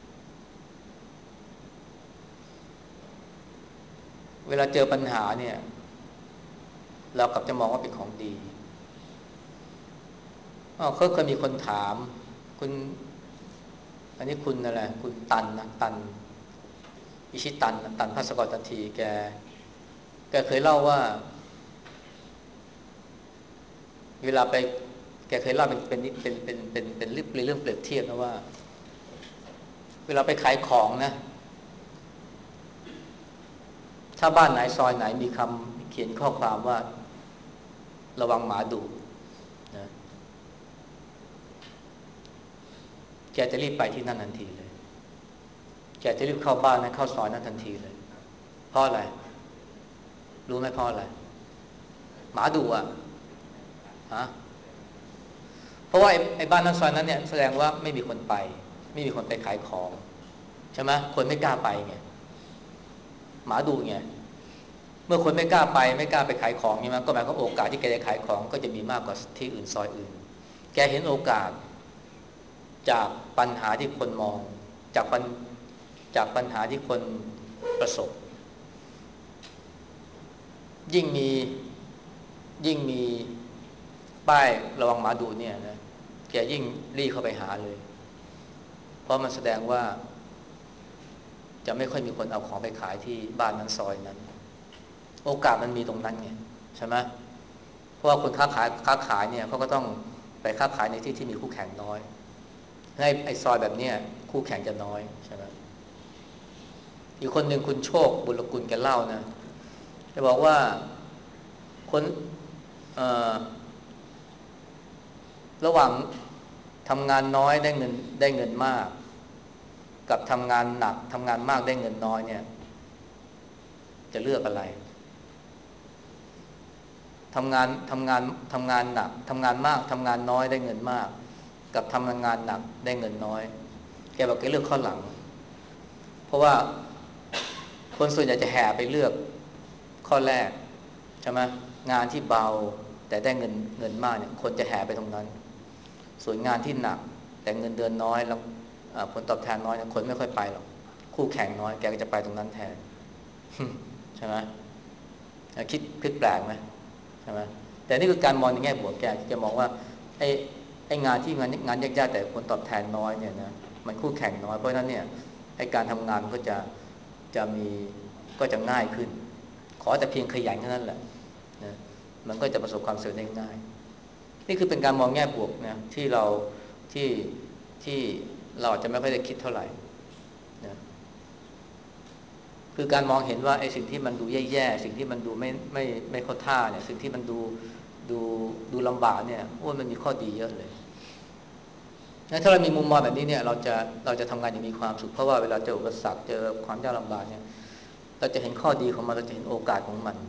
เวลาเจอปัญหาเนี่ยเรากลับจะมองว่าเป็นของดีอ๋อเคยเคยมีคนถามคุณอันนี้คุณอะไรคุณตันนะตันอิชิตันตันภัสกรตันทีแกแกเคยเล่าว่าเวลาไปแกเคยเล่าเป็นเป็นเป็นเป็นเป็นเป็นเรื่องเรื่องเปรียบเทียบนะว่าเวลาไปขายของนะถ้าบ้านไหนซอยไหนมีคำเขียนข้อความว่าระวังหมาดุนะแกจะรีบไปที่นั่นทันทีเลยแกจะรีบเข้าบ้านนั้นเข้าซอยนั้นทันทีเลยเพราะอะไรรู้ไหมเพราะอะไรหมาดุอ่ะฮะเพราะว่าไอ้ไอ้บ้านนั้นซอยนั้นเนี่ยแสดงว่าไม่มีคนไปไม่มีคนไปขายของใช่ไหมคนไม่กล้าไปไงหมาดุไงเมื่อคนไม่กล้าไปไม่กล้าไปขายของใช่ไหมก็หมายความว่าโอกาสที่แกจะขายของก็จะมีมากกว่าที่อื่นซอยอื่นแกเห็นโอกาสจากปัญหาที่คนมองจากปัญจากปัญหาที่คนประสบยิ่งมียิ่งมีป้ายระวังหมาดุเนี่ยนะแกยิ่งรีบเข้าไปหาเลยเพราะมันแสดงว่าจะไม่ค่อยมีคนเอาของไปขายที่บ้านนั้นซอยนั้นโอกาสมันมีตรงนั้นไงใช่ไหมเพราะว่าคนค้าขายค้าขายเนี่ยเขาก็ต้องไปค้าขายในที่ที่มีคู่แข่งน้อยให้ไอ้ซอยแบบเนี้ยคู่แข่งจะน้อยใช่ไหมอีกคนหนึ่งคุณโชคบุรกุลแกเล่านะจะบอกว่าคนเอ่อระหว่างทำงานน้อยได้เงินได้เงินมากกับทำงานหนักทำงานมากได้เงินน้อยเนี่ยจะเลือกอะไรทำงานทำงานทำงานหนักทำงานมากทำงานน้อยได้เงินมากกับทำงานหนักได้เงินน้อยแกบอกแกเลือกข้อหลังเพราะว่าคนส่วนใหญ่จะแห่ไปเลือกข้อแรกใช่ไหมงานที่เบาแต่ได้เงินเงินมากเนี่ยคนจะแห่ไปตรงนั้นส่วนงานที่หนักแต่เงินเดือนน้อยแล้วผลตอบแทนน้อยคนไม่ค่อยไปหรอกคู่แข่งน้อยแกก็จะไปตรงนั้นแทนใช่ไหมคิดคิดแปลกไหมใช่ไหมแต่นี่คือการมองในแง่บวกแกจะมองว่าไอ้ไอ้งานที่งานงานยากๆแต่ผลตอบแทนน้อยเนี่ยนะมันคู่แข่งน้อยเพราะฉะนั้นเนี่ยไอ้การทำงานมันก็จะจะมีก็จะง่ายขึ้นขอแต่เพียงขยันเท่านั้นแหละนะมันก็จะประสบความสำเร็จได้ง่ายนี่คือเป็นการมองแง่บวกนะที่เราที่ที่เราจะไม่ค่อยได้คิดเท่าไหร่นะคือการมองเห็นว่าไอ้สิ่งที่มันดูแย่ๆสิ่งที่มันดูไม่ไม่ไม่เข้าท่าเนี่ยสิ่งที่มันดูดูดูลำบากเนี่ยว่ามันมีข้อดีเยอะเลยถ้าเรามีมุมมองแบบนี้เนี่ยเราจะเราจะทำงานอย่างมีความสุขเพราะว่าเวลาเจออุปสรรคเจอความยากลำบากเนี่ยเราจะเห็นข้อดีของมันเราจะเห็นโอกาสของมัน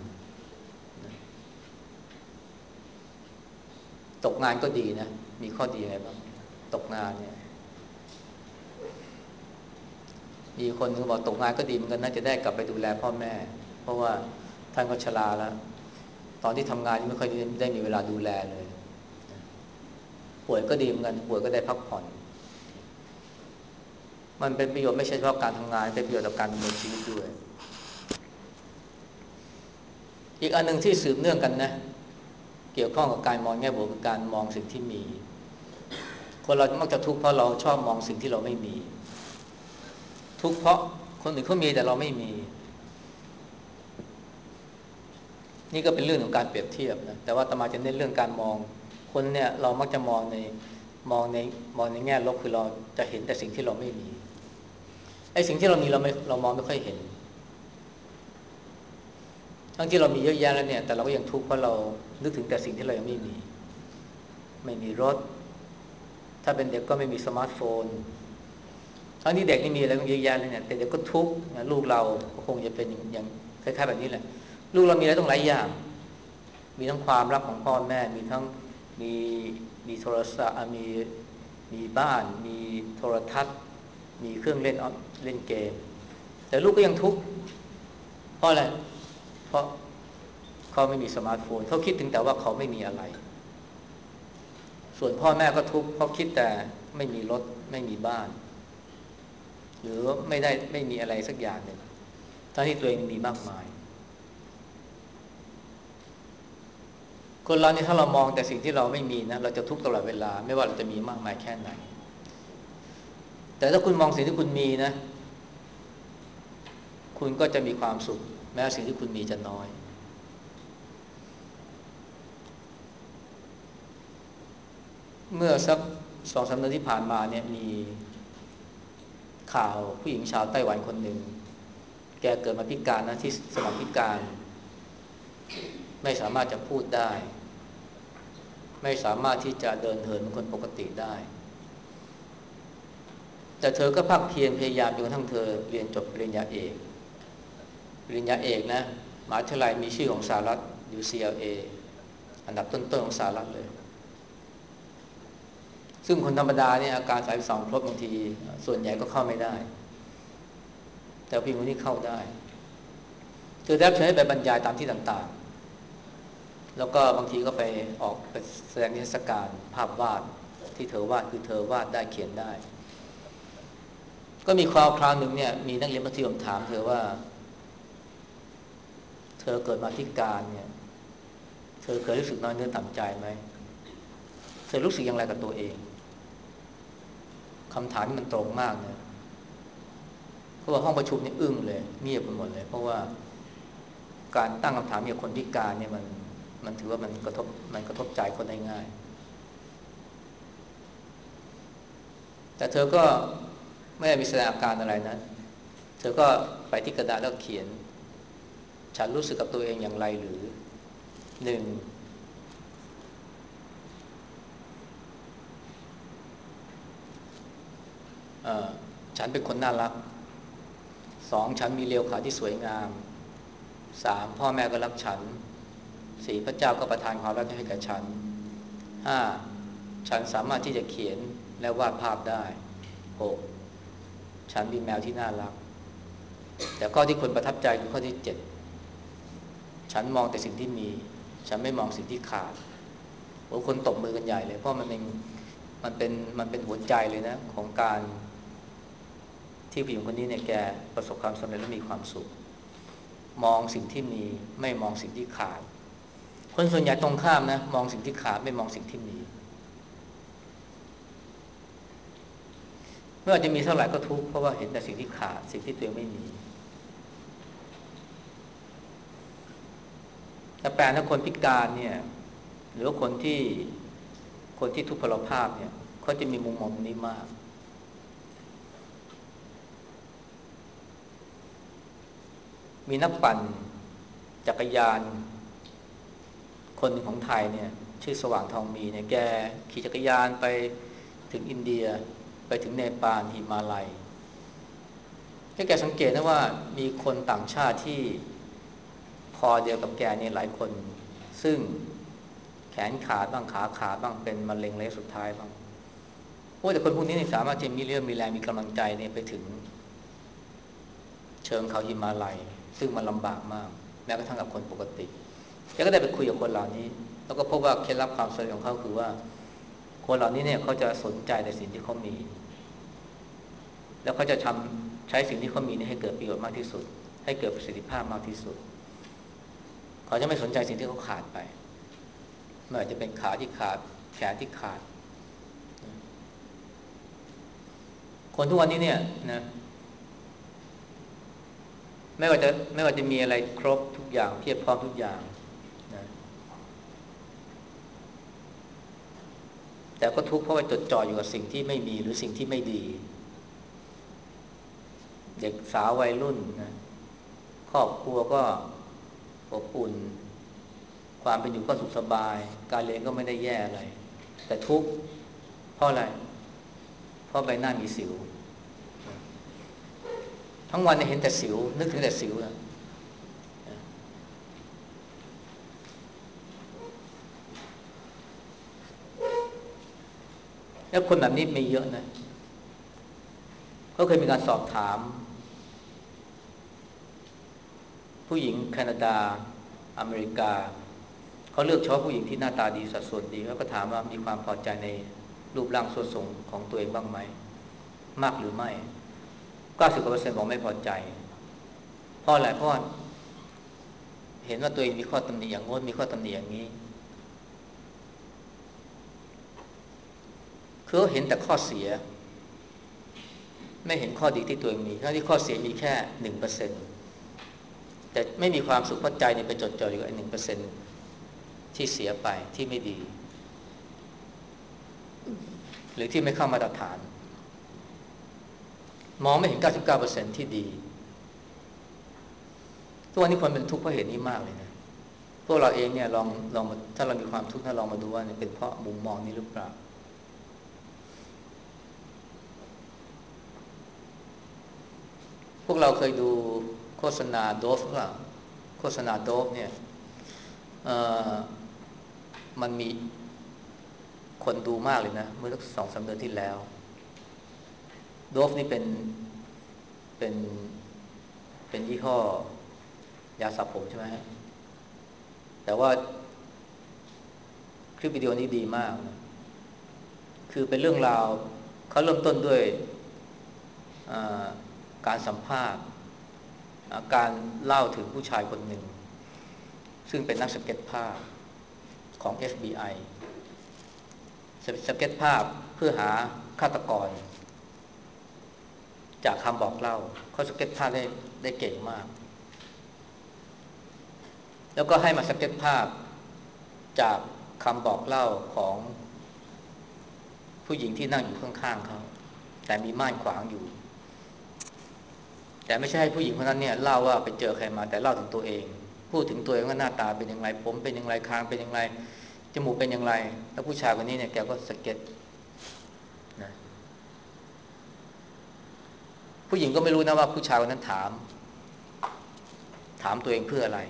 ตกงานก็ดีนะมีข้อดีอะไรบ้างตกงานเนี่ยมีคนเขาบอกตกงานก็ดีเหมือนกันน่าจะได้กลับไปดูแลพ่อแม่เพราะว่าท่านก็ชราแล้วตอนที่ทำงานไม่ค่อยได้มีเวลาดูแลเลยป่วยก็ดีเหมือนกันป่วยก็ได้พักผ่อนมันเป็นประโยชน์ไม่ใช่เฉพาะการทำงานเป็นประโยชน์ต่อการดำเนินชีวิตด้วยอีกอันหนึ่งที่สืบเนื่องกันนะเกี่ยวข้องกับการมองแง่บวกคือการมองสิ่งที่มีคนเรามักจะทุกข์เพราะเราชอบมองสิ่งที่เราไม่มีทุกข์เพราะคนอื่นเขามีแต่เราไม่มีนี่ก็เป็นเรื่องของการเปรียบเทียบนะแต่ว่าอาตมาจะเน้นเรื่องการมองคนเนี่ยเรามักจะมองในมองในมองในแง่ลบคือเราจะเห็นแต่สิ่งที่เราไม่มีไอ้สิ่งที่เรามีเราไม่เรามองไม่ค่อยเห็นทั้งที่เรามีเยอะแยะแล้วเนี่ยแต่เราก็ยังทุกข์เพราะเรานึกถึงแต่สิ่งที่เรายังไม่มีไม่มีรถถ้าเป็นเด็กก็ไม่มีสมาร์ทโฟนทั้งที่เด็กนี่มีอะไรเยอะแยะเลยเนี่ยแต่เด็กก็ทุกข์นะลูกเราก็คงจะเป็นอย่างคล้ายๆแบบนี้แหละลูกเรามีอะไรต้องหลายอย่างมีทั้งความรักของพ่อแม่มีทั้งมีมีโทรศัพท์มีมีบ้านมีโทรทัศน์มีเครื่องเล่นเล่นเกมแต่ลูกก็ยังทุกข์เพราะอะไรเพราะเขาไม่มีสมาร์ทโฟนเขาคิดถึงแต่ว่าเขาไม่มีอะไรส่วนพ่อแม่ก็ทุกข์เพราะคิดแต่ไม่มีรถไม่มีบ้านหรือไม่ได้ไม่มีอะไรสักอย่างหนึ่งทั้งที่ตัวเองมีมากมายคนเราเนี่ยถ้าเรามองแต่สิ่งที่เราไม่มีนะเราจะทุกข์ตลอดเวลาไม่ว่าเราจะมีมากมายแค่ไหนแต่ถ้าคุณมองสิ่งที่คุณมีนะคุณก็จะมีความสุขแม้สิ่งที่คุณมีจะน้อยเมื่อสักสองสามเดือนที่ผ่านมาเนี่ยมีข่าวผู้หญิงชาวไต้หวันคนหนึ่งแกเกิดมาพิการนะที่สมองพิการไม่สามารถจะพูดได้ไม่สามารถที่จะเดินเหินเหมือนคนปกติได้แต่เธอก็ภาคเพียรพยายามจนกระทั่งเธอเรียนจบปริญญาเอกปริญญาเอกนะมหาวิทยาลัยมีชื่อของสหรัฐ ยู ซี แอล เอ อันดับต้นๆของสหรัฐเลยซึ่งคนธรรมดาเนี่ยอาการสามสิบสองครบบางทีส่วนใหญ่ก็เข้าไม่ได้แต่ผู้หญิงคนนี้เข้าได้เธอได้รับเชิญให้ไปบรรยายตามที่ต่างๆแล้วก็บางทีก็ไปออกไปแสดงนิทรรศการภาพวาดที่เธอวาดคือเธอวาดได้เขียนได้ก็มีคราวคราวหนึ่งเนี่ยมีนักเรียนมัธยมถามเธอว่าเธอเกิดมาพิการเนี่ยเธอเคยรู้สึกน้อยเนื้อต่ำใจไหมเธอรู้สึกอย่างไรกับตัวเองคำถามนี้มันตรงมากนะเพราะว่าห้องประชุมนี่อึ้งเลยเงียบไปหมดเลยเพราะว่าการตั้งคำถามกับคนพิการเนี่ยมันมันถือว่ามันกระทบมันกระทบใจคนได้ง่ายแต่เธอก็ไม่ได้มีแสดงอาการอะไรนะเธอก็ไปที่กระดาษแล้วเขียนฉันรู้สึกกับตัวเองอย่างไรหรือหนึ่งฉันเป็นคนน่ารักสองฉันมีเรียวขาที่สวยงามสามพ่อแม่ก็รักฉันสี่พระเจ้าก็ประทานความรักให้แก่ฉันห้าฉันสามารถที่จะเขียนและวาดภาพได้หกฉันมีแมวที่น่ารักแต่ข้อที่คนประทับใจคือข้อที่เจ็ดฉันมองแต่สิ่งที่มีฉันไม่มองสิ่งที่ขาดโอ้คนตบมือกันใหญ่เลยเพราะมันเป็นมันเป็นมันเป็นหัวใจเลยนะของการที่ผู้หญิงคนนี้เนี่ยแกประสบความสำเร็จและมีความสุขมองสิ่งที่มีไม่มองสิ่งที่ขาดคนส่วนใหญ่ตรงข้ามนะมองสิ่งที่ขาดไม่มองสิ่งที่มีไม่ว่าจะมีเท่าไหร่ก็ทุกข์เพราะว่าเห็นแต่สิ่งที่ขาดสิ่งที่ตัวเองไม่มีแต่แปลนะคนพิการเนี่ยหรือว่าคนที่คนที่ทุพพลภาพเนี่ยเขาจะมีมุมมองนี้มากมีนักปั่นจักรยานคนหนึ่งของไทยเนี่ยชื่อสว่างทองมีเนี่ยแกขี่จักรยานไปถึงอินเดียไปถึงเนปาลหิมาลัยแกสังเกตนะว่ามีคนต่างชาติที่พอเดียวกับแกเนี่ยหลายคนซึ่งแขนขาดบ้างขาขาดบ้างเป็นมะเร็งระยะสุดท้ายบ้างโอ้แต่คนพวกนี้นี่สามารถจะมีเรื่องมีแรงมีกำลังใจเนี่ยไปถึงเชิงเขาหิมาลัยซึ่งมันลำบากมากแม้กระทั่งกับคนปกติแกก็ได้ไปคุยกับคนเหล่านี้แล้วก็พบว่าเคล็ดลับความสำเร็จของเขาคือว่าคนเหล่านี้เนี่ยเขาจะสนใจในสิ่งที่เขามีแล้วเขาจะทำใช้สิ่งที่เขามีนี้ให้เกิดประโยชน์มากที่สุดให้เกิดประสิทธิภาพมากที่สุดเขาจะไม่สนใจสิ่งที่เขาขาดไปไม่ว่าจะเป็นขาที่ขาดแขนที่ขาดคนทุกวันนี้เนี่ยนะไม่ว่าจะไม่ว่าจะมีอะไรครบทุกอย่างเพียบพร้อมทุกอย่างนะแต่ก็ทุกข์เพราะว่าจดจ่ออยู่กับสิ่งที่ไม่มีหรือสิ่งที่ไม่ดีเด็กสาววัยรุ่นนะครอบครัวก็อบอุ่นความเป็นอยู่ก็สุขสบายการเรียนก็ไม่ได้แย่อะไรแต่ทุกข์เพราะอะไรเพราะใบหน้ามีสิวทั้งวันเห็นแต่สิวนึกถึงแต่สิวนะแล้วคนแบบนี้มีเยอะนะก็เคยมีการสอบถามผู้หญิงแคนาดาอเมริกาเขาเลือกเฉพาะผู้หญิงที่หน้าตาดีสัดส่วนดีแล้วก็ถามว่ามีความพอใจในรูปร่างส่วนสูงของตัวเองบ้างไหมมากหรือไม่เก้าสิบกว่าเปอร์เซ็นต์บอกไม่พอใจเพราะอะไรเพราะเห็นว่าตัวเองมีข้อตำหนิอย่างโน้นมีข้อตำหนิอย่างนี้คือเขาเห็นแต่ข้อเสียไม่เห็นข้อดีที่ตัวเองมีทั้งที่ข้อเสียมีแค่หนึ่งเปอร์เซ็นต์แต่ไม่มีความสุขเพราะใจเนี่ยไปจดจ่ออยู่กับไอ้หนึ่งเปอร์เซ็นต์ที่เสียไปที่ไม่ดีหรือที่ไม่เข้ามาตรฐานมองไม่เห็น เก้าสิบเก้าเปอร์เซ็นต์ ที่ดีทุกวันนี้คนเป็นทุกข์เพราะเหตุนี้มากเลยนะพวกเราเองเนี่ยลองลองถ้าเรามีความทุกข์ถ้าลองมาดูว่าเป็นเพราะมุมมองนี้หรือเปล่าพวกเราเคยดูโฆษณาโดฟหรือเปล่าโฆษณาโดฟเนี่ยมันมีคนดูมากเลยนะเมื่อสักสองสามเดือนที่แล้วโดฟนี่เป็นเป็นเป็นยี่ห้อยาสระผมใช่ไหมฮะแต่ว่าคลิปวิดีโอนี้ดีมากนะคือเป็นเรื่องราวเขาเริ่มต้นด้วยการสัมภาษณ์การเล่าถึงผู้ชายคนหนึ่งซึ่งเป็นนักสเก็ตภาพของ เอฟ บี ไอ สเก็ตภาพเพื่อหาฆาตกรจากคำบอกเล่าเขาสเก็ตภาพได้ได้เก่งมากแล้วก็ให้มาสเก็ตภาพจากคำบอกเล่าของผู้หญิงที่นั่งอยู่ข้างๆเขาแต่มีม่านขวางอยู่แต่ไม่ใช่ให้ผู้หญิงคนนั้นเนี่ยเล่าว่าไปเจอใครมาแต่เล่าถึงตัวเองพูดถึงตัวเองว่าหน้าตาเป็นอย่างไรผมเป็นอย่างไรคางเป็นอย่างไรจมูกเป็นอย่างไรแล้วผู้ชายคนนี้เนี่ยแกก็สเก็ตนะผู้หญิงก็ไม่รู้นะว่าผู้ชายคนนั้นถามถามตัวเองเพื่ออะไร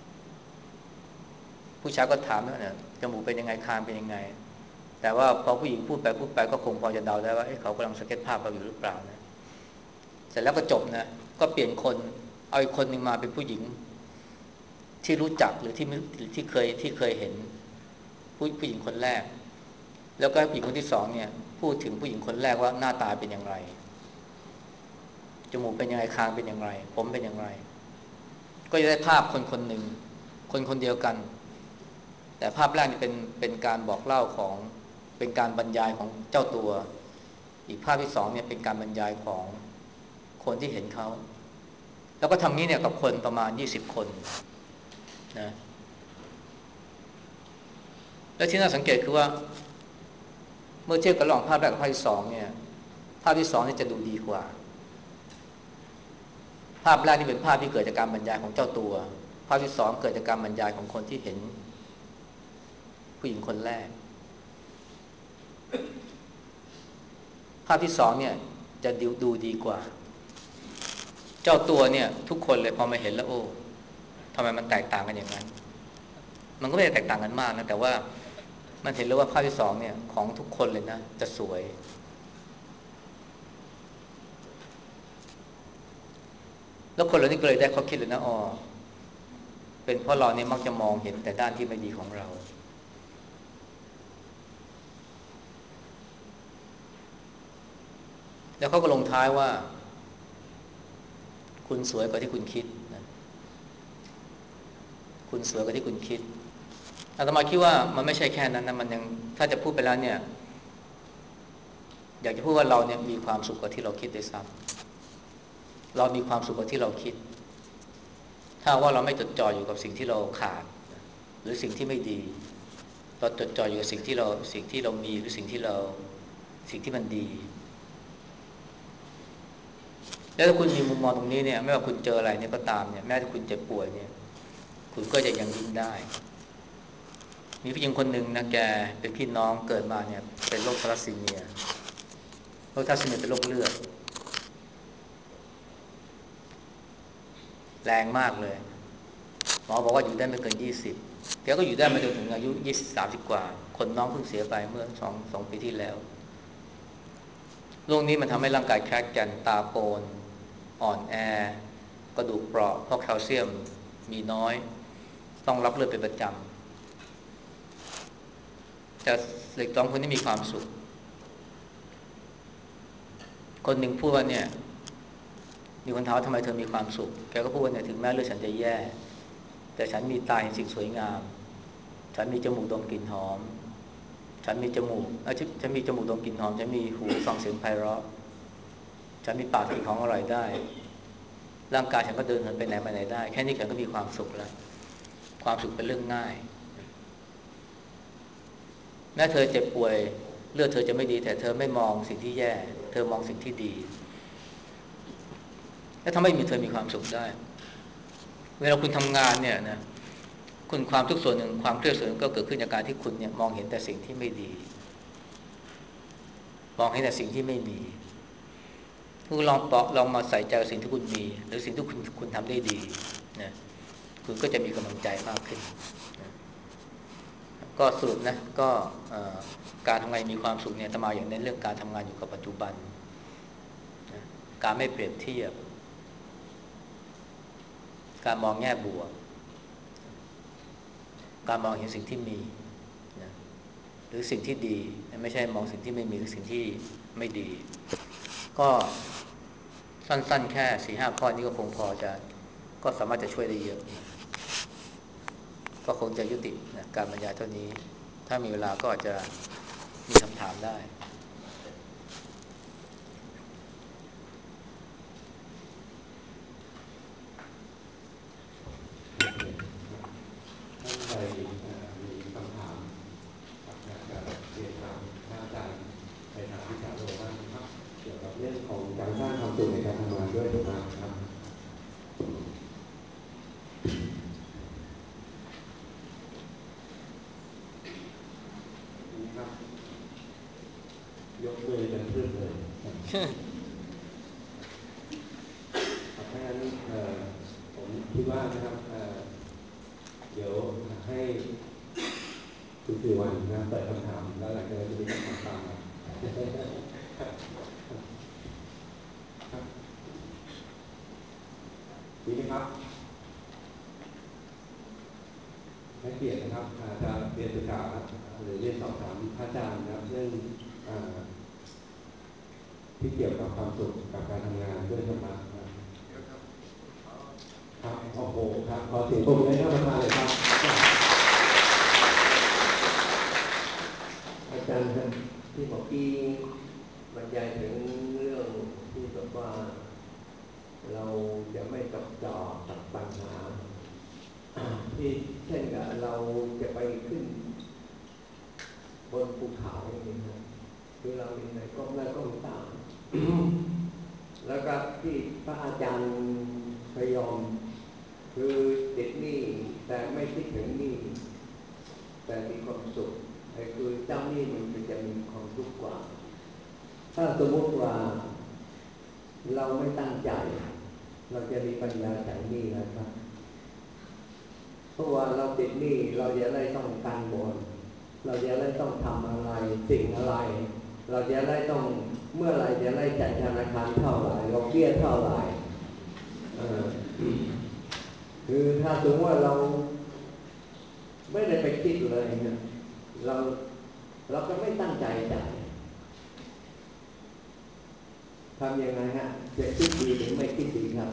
ผู้ชายก็ถามว่าเนี่ยจมูกเป็นยังไงคางเป็นยังไงแต่ว่าพอผู้หญิงพูดไปพูดไปก็คงพอจะเดาได้ว่าเอ๊ะเขากำลังสเก็ตภาพเราอยู่หรือเปล่านะเสร็จแล้วก็จบนะก็เปลี่ยนคนเอาอีกคนนึงมาเป็นผู้หญิงที่รู้จักหรือที่ที่เคยที่เคยเห็นผู้ผู้หญิงคนแรกแล้วก็ผู้หญิงคนที่สองเนี่ยพูดถึงผู้หญิงคนแรกว่าหน้าตาเป็นอย่างไรจมูกเป็นยังไงคางเป็นอย่างไรผมเป็นอย่างไรก็จะได้ภาพคนคนหนึ่งคนคนเดียวกันแต่ภาพแรกนี่เป็นเป็นการบอกเล่าของเป็นการบรรยายของเจ้าตัวอีกภาพที่สองเนี่ยเป็นการบรรยายของคนที่เห็นเขาแล้วก็ทำนี้เนี่ยกับคนประมาณยี่สิบคนนะแล้วที่น่าสังเกตคือว่าเมื่อเทียบกับระหว่างภาพแรกกับภาพที่สองเนี่ยภาพที่สองนี่จะดูดีกว่าภาพแรกนี่เป็นภาพที่เกิดจากการบรรยายของเจ้าตัวภาพที่สองเกิดจากการบรรยายของคนที่เห็นผู้หญิงคนแรกภาพที่สองเนี่ยจะดูดูดีกว่าเจ้าตัวเนี่ยทุกคนเลยพอมาเห็นแล้วโอ้ทำไมมันแตกต่างกันอย่างนั้นมันก็ไม่ได้แตกต่างกันมากนะแต่ว่ามันเห็นเลยว่าภาพที่สองเนี่ยของทุกคนเลยนะจะสวยแล้วคนเหล่านี้ก็เลยได้ข้อคิดเลยนะอ๋อเป็นเพราะเราเนี่ยมักจะมองเห็นแต่ด้านที่ไม่ดีของเราแล้วเขาก็ลงท้ายว่าคุณสวยกว่าที่คุณคิดนะคุณสวยกว่าที่คุณคิดอาตมาคิดว่ามันไม่ใช่แค่นั้นนะมันยังถ้าจะพูดไปแล้วเนี่ยอยากจะพูดว่าเราเนี่ยมีความสุขกว่าที่เราคิดด้วยซ้ำเรามีความสุขกว่าที่เราคิดถ้าว่าเราไม่จดจ่ออยู่กับสิ่งที่เราขาดหรือสิ่งที่ไม่ดีเราจดจ่ออยู่กับสิ่งที่เราสิ่งที่เรามีหรือสิ่งที่เราสิ่งที่มันดีแล้วถ้าคุณมีมุมมองตรงนี้เนี่ยไม่ว่าคุณเจออะไรเนี่ยก็ตามเนี่ยแม้แต่คุณเจ็บป่วยเนี่ยคุณก็จะยังยิ้มได้มีผู้หญิงคนหนึ่งนะแกเป็นพี่น้องเกิดมาเนี่ยเป็นโรคทาลัสซีเมียโรคทาลัสซีเมียเป็นโรคเลือดแรงมากเลยหมอบอกว่าอยู่ได้ไม่เกินยี่สิบแกก็อยู่ได้มาจนถึงอายุยี่สิบสามสิบกว่าคนน้องเพิ่งเสียไปเมื่อสองสองปีที่แล้วโรคนี้มันทำให้ร่างกายแคร็กกันตาโปนอ่อนแอกระดูกเปราะเพราะแคลเซียมมีน้อยต้องรับเลือดเป็นประจำแต่เด็กสองคนนี้มีความสุขคนหนึ่งพูดว่าเนี่ยมีคนถามว่าทำไมเธอมีความสุขแกก็พูดว่าเนี่ยถึงแม้เลือดฉันจะแย่แต่ฉันมีตาเห็นสิ่งสวยงามฉันมีจมูกดมกลิ่นหอมฉันมีจมูกเอ้ยฉันมีจมูกดมกลิ่นหอมฉันมีหูฟังเสียงไพเราะฉันมีปากกินของอร่อยได้ร่างกายฉันก็เดินเหินไปไหนมาไหนได้แค่นี้ฉันก็มีความสุขแล้วความสุขเป็นเรื่องง่ายแม้เธอเจ็บป่วยเลือดเธอจะไม่ดีแต่เธอไม่มองสิ่งที่แย่เธอมองสิ่งที่ดีแล้วทำให้มีเธอมีความสุขได้เวลาคุณทำงานเนี่ยนะคุณความทุกข์ส่วนหนึ่งความเครียดส่วนหนึ่งก็เกิดขึ้นจากการที่คุณเนี่ยมองเห็นแต่สิ่งที่ไม่ดีมองเห็นแต่สิ่งที่ไม่มีคุณลองเปาะลองมาใส่ใจกับสิ่งที่คุณมีหรือสิ่งที่คุณคุณทำได้ดีนะคุณก็จะมีกำลังใจมากขึ้นนะก็สรุปนะก็การทำงานมีความสุขเนี่ยอาตมาอย่างเน้นเรื่องการทำงานอยู่กับปัจจุบันนะการไม่เปรียบเทียบการมองแง่บวกการมองเห็นสิ่งที่มีนะหรือสิ่งที่ดีไม่ใช่มองสิ่งที่ไม่มีหรือสิ่งที่ไม่ดีก็สั้นๆแค่ สี่ห้า ข้อนี้ก็คงพอจะก็สามารถจะช่วยได้เยอะนะก็คงจะยุตินะการบรรยายเท่านี้ถ้ามีเวลาก็อาจจะมีคำถามได้ท่านใดมีคำถามอยากจะเรียนถามท่านอาจารย์ในทางวิชาโลบ้างครับเกี่ยวกับเรื่องของการสร้างความสุขในการทำงานด้วยนะครับนี่ครับยกมือกันเพื่อเลยครับถ้างั้นผมคิดว่านะครับเดี๋ยวให้คุณสิวันนะเปิดคำถามแล้วหลังจากนั้นจะมีคำถามตามมาดีไหมครับให้เกียรตินะครับจะเรียนศึกษาหรือเรียนสอบถามพระอาจารย์นะครับเรื่องที่เกี่ยวกับความสุขกับการทำงานด้วยธรรมะครับโอ้โหครับขอเสียงปรบมือให้ท่านประธานเลยครับอาจารย์ครับที่เมื่อกี้บรรยายถึงเรื่องที่บอกว่าเราจะไม่จดจ่อกับปัญหาที่เช่นกับเราจะไปขึ้นบนภูเขาอย่างนี้นะคือเราเห็นในกล้องหน้ากล้องตาแล้วก็ที่พระอาจารย์พยอมคือติดหนี้แต่ไม่คิดถึงหนี้แต่มีความสุขไอ้คือเจ้าหนี้มันจะมีความทุกข์กว่าถ้าสมมติว่าเราไม่ตั้งใจเราจะมีปัญญาจ่ายหนี้นะครับเพราะว่าเราติดหนี้เราจะได้ต้องการบนเราจะได้ต้องทำอะไรสิ่งอะไรเราจะได้ต้องเมื่อไรจะได้จ่ายธนาคารเท่าไหร่ดอกเบี้ยเท่าไหร่คือถ้าสมมติว่าเราไม่ได้ไปคิดเลยเนี่ยเราเราก็ไม่ตั้งใจจ่ายทำยังไงฮะจะคิดดีหรือไม่คิดดีครับ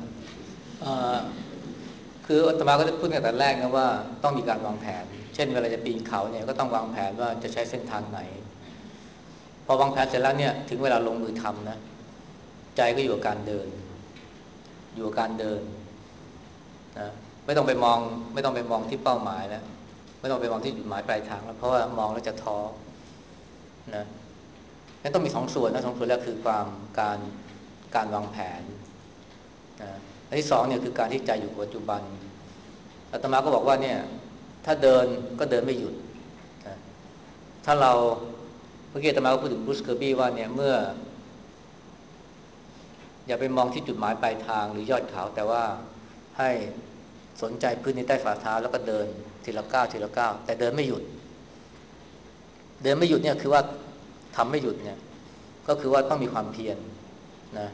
คืออาตมาก็จะพูดตั้งแต่แรกนะว่าต้องมีการวางแผนเช่นเวลาจะปีนเขาเนี่ยก็ต้องวางแผนว่าจะใช้เส้นทางไหนพอวางแผนเสร็จแล้วเนี่ยถึงเวลาลงมือทำนะใจก็อยู่กับการเดินอยู่กับการเดินนะไม่ต้องไปมองไม่ต้องไปมองที่เป้าหมายแล้วไม่ต้องไปมองที่จุดหมายปลายทางแล้วเพราะว่ามองแล้วจะท้อนะงั้นต้องมีสองส่วนนะสองส่วนแรกคือความการการวางแผนนะอันที่สองเนี่ยคือการที่ใจอยู่กับปัจจุบันอาตมาก็บอกว่าเนี่ยถ้าเดินก็เดินไม่หยุดนะถ้าเราเมื่อกี้อาตมาก็พูดถึงบรูซเคอร์บี้ว่าเนี่ยเมื่ออย่าไปมองที่จุดหมายปลายทางหรือยอดเขาแต่ว่าให้สนใจพื้นที่ใต้ฝ่าเท้าแล้วก็เดินทีละก้าวทีละก้าวแต่เดินไม่หยุดเดินไม่หยุดเนี่ยคือว่าทำไม่หยุดเนี่ยก็คือว่าต้องมีความเพียรนะ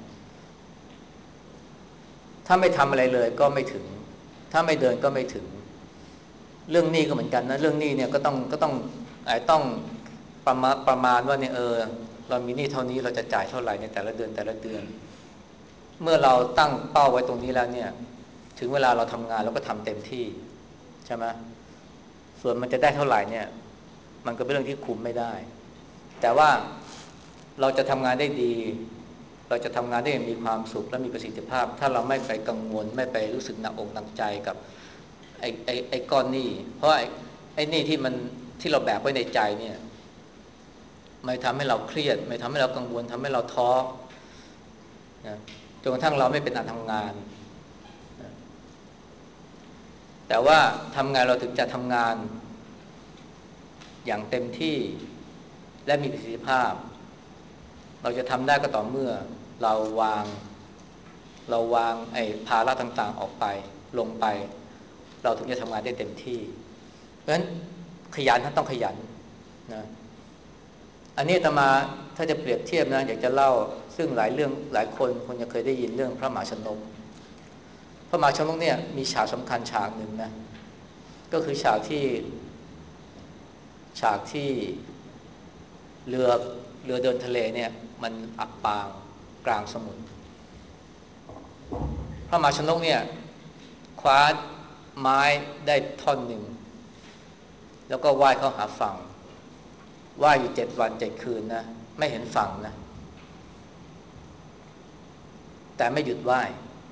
ถ้าไม่ทำอะไรเลยก็ไม่ถึงถ้าไม่เดินก็ไม่ถึงเรื่องหนี้ก็เหมือนกันนะเรื่องหนี้เนี่ยก็ต้องก็ต้องไอ้ต้องประมาณประมาณว่าเนี่ยเออเรามีหนี้เท่านี้เราจะจ่ายเท่าไหร่ในแต่ละเดือนแต่ละเดือนเมื่อเราตั้งเป้าไว้ตรงนี้แล้วเนี่ยถึงเวลาเราทำงานเราก็ทำเต็มที่ใช่ไหมส่วนมันจะได้เท่าไหร่เนี่ยมันก็เป็นเรื่องที่คุมไม่ได้แต่ว่าเราจะทำงานได้ดีเราจะทำงานได้อย่างมีความสุขและมีประสิทธิภาพถ้าเราไม่ไปกังวลไม่ไปรู้สึกหนักอกหนักใจกับไอ้ไอ้ไอ้ก้อนหนี้เพราะไอ้ไอ้หนี้ที่มันที่เราแบกไว้ในใจเนี่ยไม่ทำให้เราเครียดไม่ทำให้เรากังวลทำให้เราท้อนะจนกระทั่งเราไม่เป็นอันทำงานนะแต่ว่าทำงานเราถึงจะทำงานอย่างเต็มที่และมีประสิทธิภาพเราจะทำได้ก็ต่อเมื่อเราวางเราวางไอ้ภาระต่างๆออกไปลงไปเราถึงจะทำงานได้เต็มที่เพราะฉะนั้นขยันท่านต้องขยันนะอันนี้อาตมาถ้าจะเปรียบเทียบนะอยากจะเล่าซึ่งหลายเรื่องหลายคนคงจะเคยได้ยินเรื่องพระมหาชนกพระมหาชนกเนี่ยมีฉากสำคัญฉากหนึ่งนะก็คือฉากที่ฉากที่เรือเรือเดินทะเลเนี่ยมันอับปางกลางสมุทรพระมหาชนกเนี่ยคว้าไม้ได้ท่อนหนึ่งแล้วก็ว่ายเข้าหาฝั่งว่ายอยู่เจ็ดวันเจ็ดคืนนะไม่เห็นฝั่งนะแต่ไม่หยุดว่าย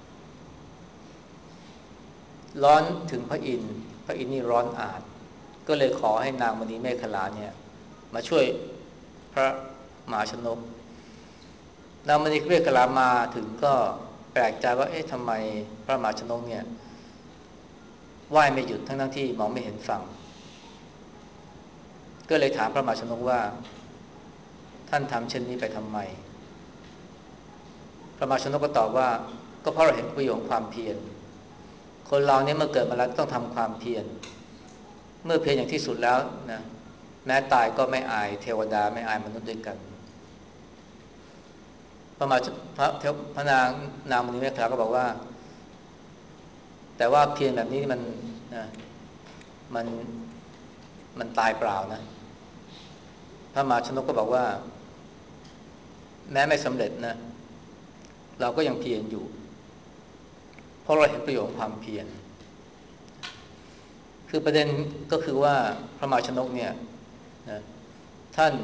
ร้อนถึงพระอินทร์พระอินทร์นี่ร้อนอาดก็เลยขอให้นางมณีเมขลาเนี่ยมาช่วยพระมหาชนกนางมณีเมขลามาถึงก็แปลกใจว่าเอ๊ะทำไมพระมหาชนกเนี่ยว่ายไม่หยุดทั้งๆที่มองไม่เห็นฝั่งก็เลยถามพระมหาชนกว่าท่านทำเช่นนี้ไปทำไมพระมหาชนกก็ตอบว่าก็เพราะเราเห็นประโยชน์ของความเพียรคนเราเนี่ยเมื่อเกิดมาแล้วต้องทำความเพียรเมื่อเพียรอย่างที่สุดแล้วนะแม้ตายก็ไม่อายเทวดาไม่อายมนุษย์ด้วยกันพระมหาพระเทวพระนางนางมณีเมขลาก็บอกว่าแต่ว่าเพียรแบบนี้มันนะมันมันตายเปล่านะพระมหาชนกก็บอกว่าแม้ไม่สำเร็จนะเราก็ยังเพียรอยู่เพราะเราเห็นประโยชน์ของความเพียรคือประเด็นก็คือว่าพระมหาชนกเนี่ยนะท่าน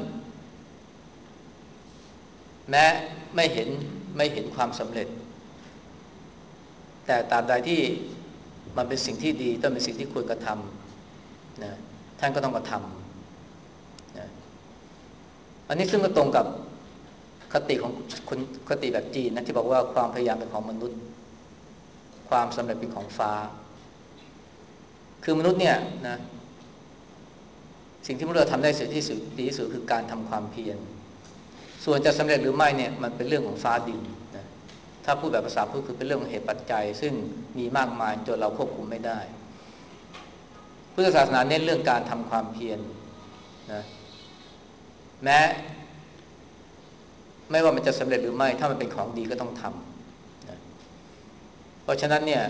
แม้ไม่เห็นไม่เห็นความสำเร็จแต่ตราบใดที่มันเป็นสิ่งที่ดีต้องเป็นสิ่งที่ควรกระทำนะท่านก็ต้องกระทำนะอันนี้ซึ่งก็ตรงกับคติของคนคติแบบจีนนะที่บอกว่าความพยายามเป็นของมนุษย์ความสำเร็จเป็นของฟ้าคือมนุษย์เนี่ยนะสิ่งที่มนุษย์ทำได้สุดที่สุดดีที่สุดคือการทำความเพียรส่วนจะสำเร็จหรือไม่เนี่ยมันเป็นเรื่องของฟ้าดินนะถ้าพูดแบบภาษาพูดคือเป็นเรื่องของเหตุปัจจัยซึ่งมีมากมายจนเราควบคุมไม่ได้พุทธศาสนาเน้นเรื่องการทำความเพียรนะแม้ไม่ว่ามันจะสำเร็จหรือไม่ถ้ามันเป็นของดีก็ต้องทำนะเพราะฉะนั้นเนี่ย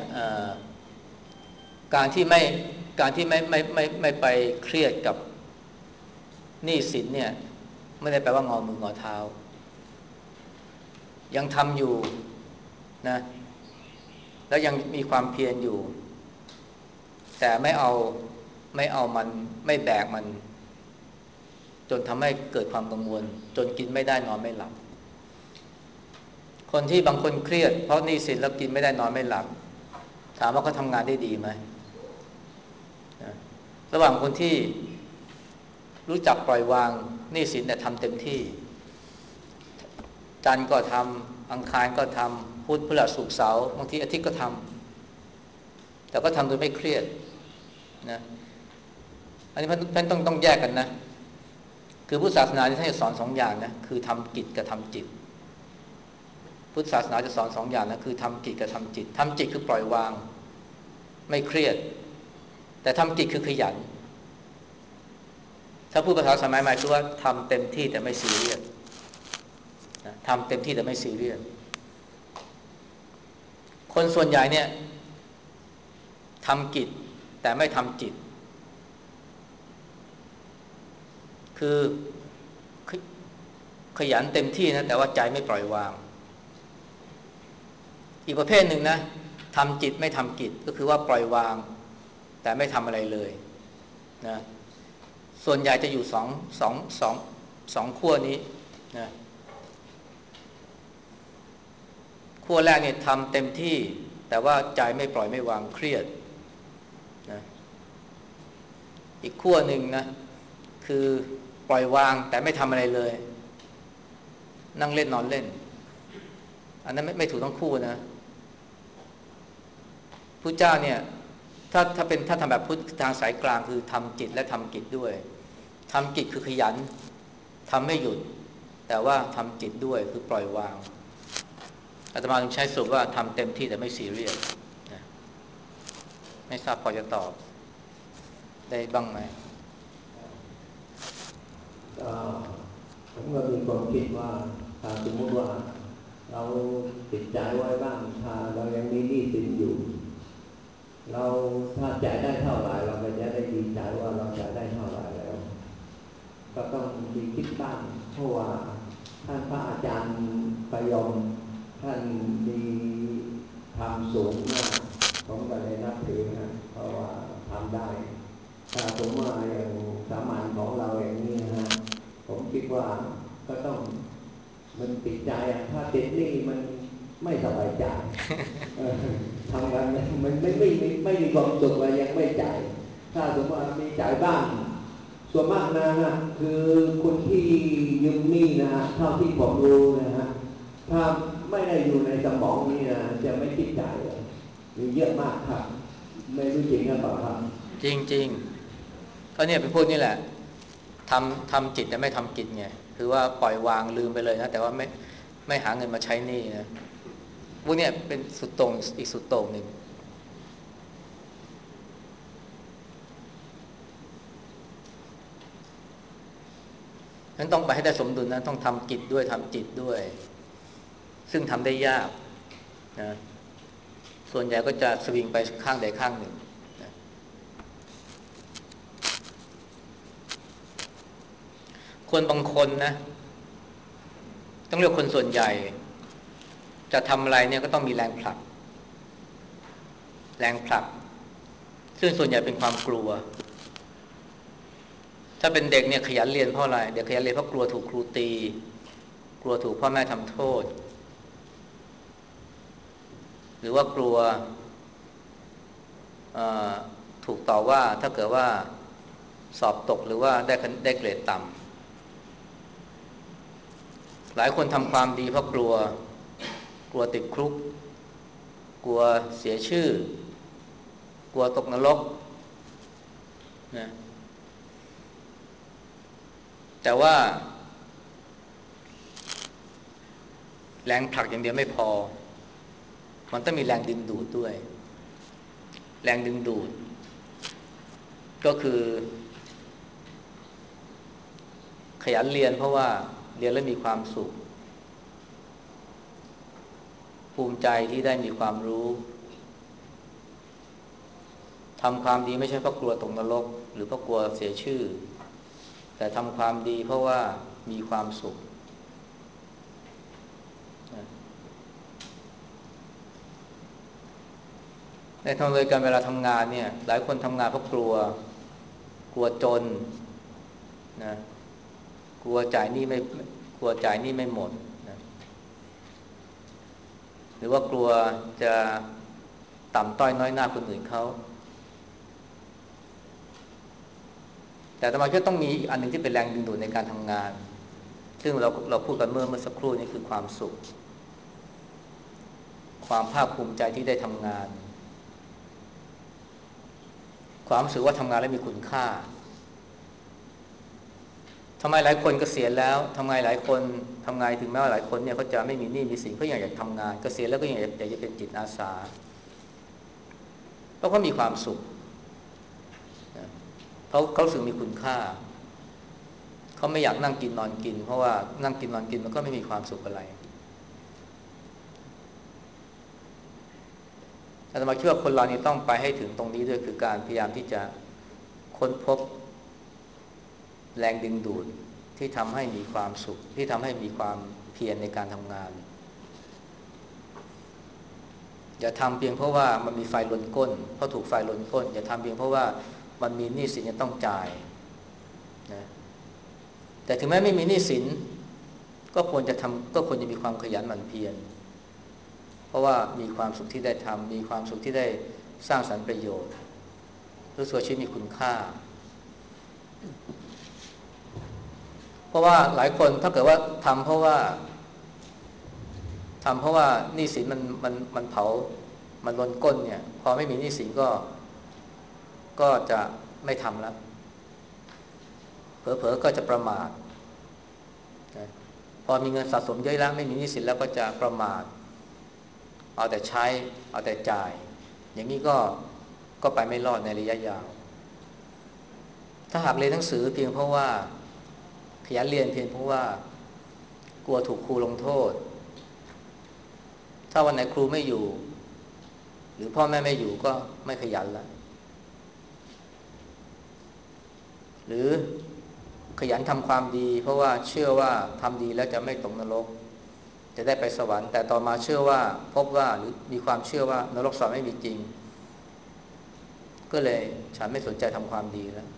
การที่ไม่การที่ไม่ไม่ไม่ไม่ไปเครียดกับหนี้สินเนี่ยไม่ได้แปลว่างอมืองอเท้ายังทำอยู่นะแล้วยังมีความเพียรอยู่แต่ไม่เอาไม่เอามันไม่แบกมันจนทำให้เกิดความกังวลจนกินไม่ได้นอนไม่หลับคนที่บางคนเครียดเพราะหนี้สินแล้วกินไม่ได้นอนไม่หลับถามว่าเขาทำงานได้ดีไหมนะระหว่างคนที่รู้จักปล่อยวางหนี้สินแต่ทำเต็มที่จันทร์ก็ทำอังคารก็ทำพุธพฤหัสศุกร์เสาร์บางทีอาทิตย์ก็ทำแต่ก็ทำโดยไม่เครียดนะอันนี้ท่านต้องต้องแยกกันนะคือพุทธศาสนาท่านจะสอนสองอย่างนะคือทำกิจกับทำจิตพุทธศาสนาจะสอนสองอย่างนะคือทำกิจกับทำจิตทำจิตคือปล่อยวางไม่เครียดแต่ทำกิจคือขยันถ้าพูดภาษาสมัยใหม่คือว่าทำเต็มที่แต่ไม่ซีเรียสทำเต็มที่แต่ไม่ซีเรียสคนส่วนใหญ่เนี่ยทำกิจแต่ไม่ทำจิตคือขยันเต็มที่นะแต่ว่าใจไม่ปล่อยวางอีกประเภทหนึ่งนะทำจิตไม่ทำกิจก็คือว่าปล่อยวางแต่ไม่ทำอะไรเลยนะส่วนใหญ่จะอยู่สองสองสองสองขั้วนี้นะขั้วแรกเนี่ยทำเต็มที่แต่ว่าใจไม่ปล่อยไม่วางเครียดนะอีกขั้วหนึ่งนะคือปล่อยวางแต่ไม่ทำอะไรเลยนั่งเล่นนอนเล่นอันนั้นไม่ไม่ถูกทั้งคู่นะพุทธเจ้าเนี่ยถ้าถ้าเป็นถ้าทำแบบพุทธทางสายกลางคือทำจิตและทำกิจด้วยทำกิจคือขยันทำไม่หยุดแต่ว่าทำจิตด้วยคือปล่อยวางอาตมาจึงใช้สูตรว่าทำเต็มที่แต่ไม่ซีเรียสนะไม่ทราบพอจะตอบได้บ้างไหมก็ผมก็มีความคิดว่าถ้าสมมติว่าเราติดใจไว้บ้างถ้าเรายังมีหนี้สินอยู่เราถ้าจ่ายได้เท่าไหร่เราก็จะได้ดีใจว่าเราจ่ายได้เท่าไหร่แล้วก็ต้องมีคิดบ้างเพราะว่าท่านพระอาจารย์ประยมท่านมีธรรมสูงมากผมก็เลยนับถือนะเพราะว่าทำได้ถ้าผมว่าอย่างสามัญของเราอย่างนี้นะฮะผมคิดว่าก็ต้องมันติดใจอ่ะถ้าติดนี่มันไม่สบายใจ ทำงานมันไม่ไม่ไม่ไม่มีความสุขเลยยังไม่จ่ายถ้าสมมติว่ามีจ่ายบ้างส่วนมากนะฮะคือคนที่ยืมหนี้นะฮะเท่าที่ผมรู้นะฮะถ้าไม่ได้อยู่ในสมองนี่นะจะไม่คิดจ่ายเลยมีเยอะมากครับไม่รู้จริงหรือเปล่าครับจริงจริงก็เนี่ยเป็นพวกนี้แหละทำทำจิตแต่ไม่ทำกิจไงคือว่าปล่อยวางลืมไปเลยนะแต่ว่าไม่ไม่หาเงินมาใช้หนี้นะพวกนี้เป็นสุดโต่งอีกสุดโต่งหนึ่งฉะนั้นต้องไปให้ได้สมดุลนะต้องทำกิจด้วยทำจิตด้วยซึ่งทำได้ยากนะส่วนใหญ่ก็จะสวิงไปข้างใดข้างหนึ่งนะคนบางคนนะต้องเรียกคนส่วนใหญ่จะทำอะไรเนี่ยก็ต้องมีแรงผลักแรงผลักซึ่งส่วนใหญ่เป็นความกลัวถ้าเป็นเด็กเนี่ยขยันเรียนเพราะอะไรเด็กขยันเรียนเพราะกลัวถูกครูตีกลัวถูกพ่อแม่ทำโทษหรือว่ากลัวถูกต่อว่าถ้าเกิดว่าสอบตกหรือว่าได้ได้เกรดต่ำหลายคนทำความดีเพราะกลัวกลัวติดคุกกลัวเสียชื่อกลัวตกนรกนะแต่ว่าแรงผลักอย่างเดียวไม่พอมันต้องมีแรงดึงดูดด้วยแรงดึงดูดก็คือขยันเรียนเพราะว่าเรียนแล้วมีความสุขภูมิใจที่ได้มีความรู้ทำความดีไม่ใช่เพราะกลัวตกนรกหรือเพราะกลัวเสียชื่อแต่ทำความดีเพราะว่ามีความสุขในทางเลยการเวลาทำงานเนี่ยหลายคนทำงานเพราะกลัวกลัวจนนะกลัวจ่ายหนี้ไม่กลัวจ่ายหนี้ไม่หมดนะหรือว่ากลัวจะต่ำต้อยน้อยหน้าคนอื่นเขาแต่ทำไมก็ต้องมีอันหนึ่งที่เป็นแรงดึงดูดในการทำงานซึ่งเราเราพูดกันเมื่อเมื่อสักครู่นี้คือความสุขความภาคภูมิใจที่ได้ทำงานความรู้สึกว่าทำงานแล้วมีคุณค่าทำไมหลายคนเกษียณแล้วทำไมหลายคนทำงานถึงแม้ว่าหลายคนเนี่ยเขาจะไม่มีหนี้มีสินเขาอยากจะทำงานเกษียณแล้วก็ยังอยากจะเป็นจิตอาสาเพราะเขามีความสุขเขาเขารู้สึกมีคุณค่าเขาไม่อยากนั่งกินนอนกินเพราะว่านั่งกินนอนกินมันก็ไม่มีความสุขอะไรอาตมาคิดว่าคนเรานี่ต้องไปให้ถึงตรงนี้ด้วยคือการพยายามที่จะค้นพบแรงดึงดูดที่ทำให้มีความสุขที่ทำให้มีความเพียรในการทำงานอย่าทำเพียงเพราะว่ามันมีไฟลนก้นเพราะถูกไฟลนก้นอย่าทำเพียงเพราะว่ามันมีหนี้สินจะต้องจ่ายนะแต่ถึงแม้ไม่มีหนี้สินก็ควรจะทำก็ควรจะมีความขยันหมั่นเพียรเพราะว่ามีความสุขที่ได้ทำมีความสุขที่ได้สร้างสรรค์ประโยชน์รู้สึกว่าชีวิตมีคุณค่าเพราะว่าหลายคนถ้าเกิดว่าทำเพราะว่าทำเพราะว่าหนี้สินมันมันมันเผามันล้นก้นเนี่ยพอไม่มีหนี้สินก็ก็จะไม่ทำแล้วเผลอๆก็จะประมาทนะพอมีเงินสะสมเยอะแล้วไม่มีหนี้สินแล้วก็จะประมาทเอาแต่ใช้เอาแต่จ่ายอย่างนี้ก็ก็ไปไม่รอดในระยะยาวถ้าหากเรียนหนังสือเพียงเพราะว่าขยันเรียนเพียงเพราะว่ากลัวถูกครูลงโทษถ้าวันไหนครูไม่อยู่หรือพ่อแม่ไม่อยู่ก็ไม่ขยันแล้วหรือขยันทำความดีเพราะว่าเชื่อว่าทำดีแล้วจะไม่ตกนรกจะได้ไปสวรรค์แต่ต่อมาเชื่อว่าพบว่าหรือมีความเชื่อว่านรกสวรรค์ไม่มีจริงก็เลยฉันไม่สนใจทำความดีแล้ว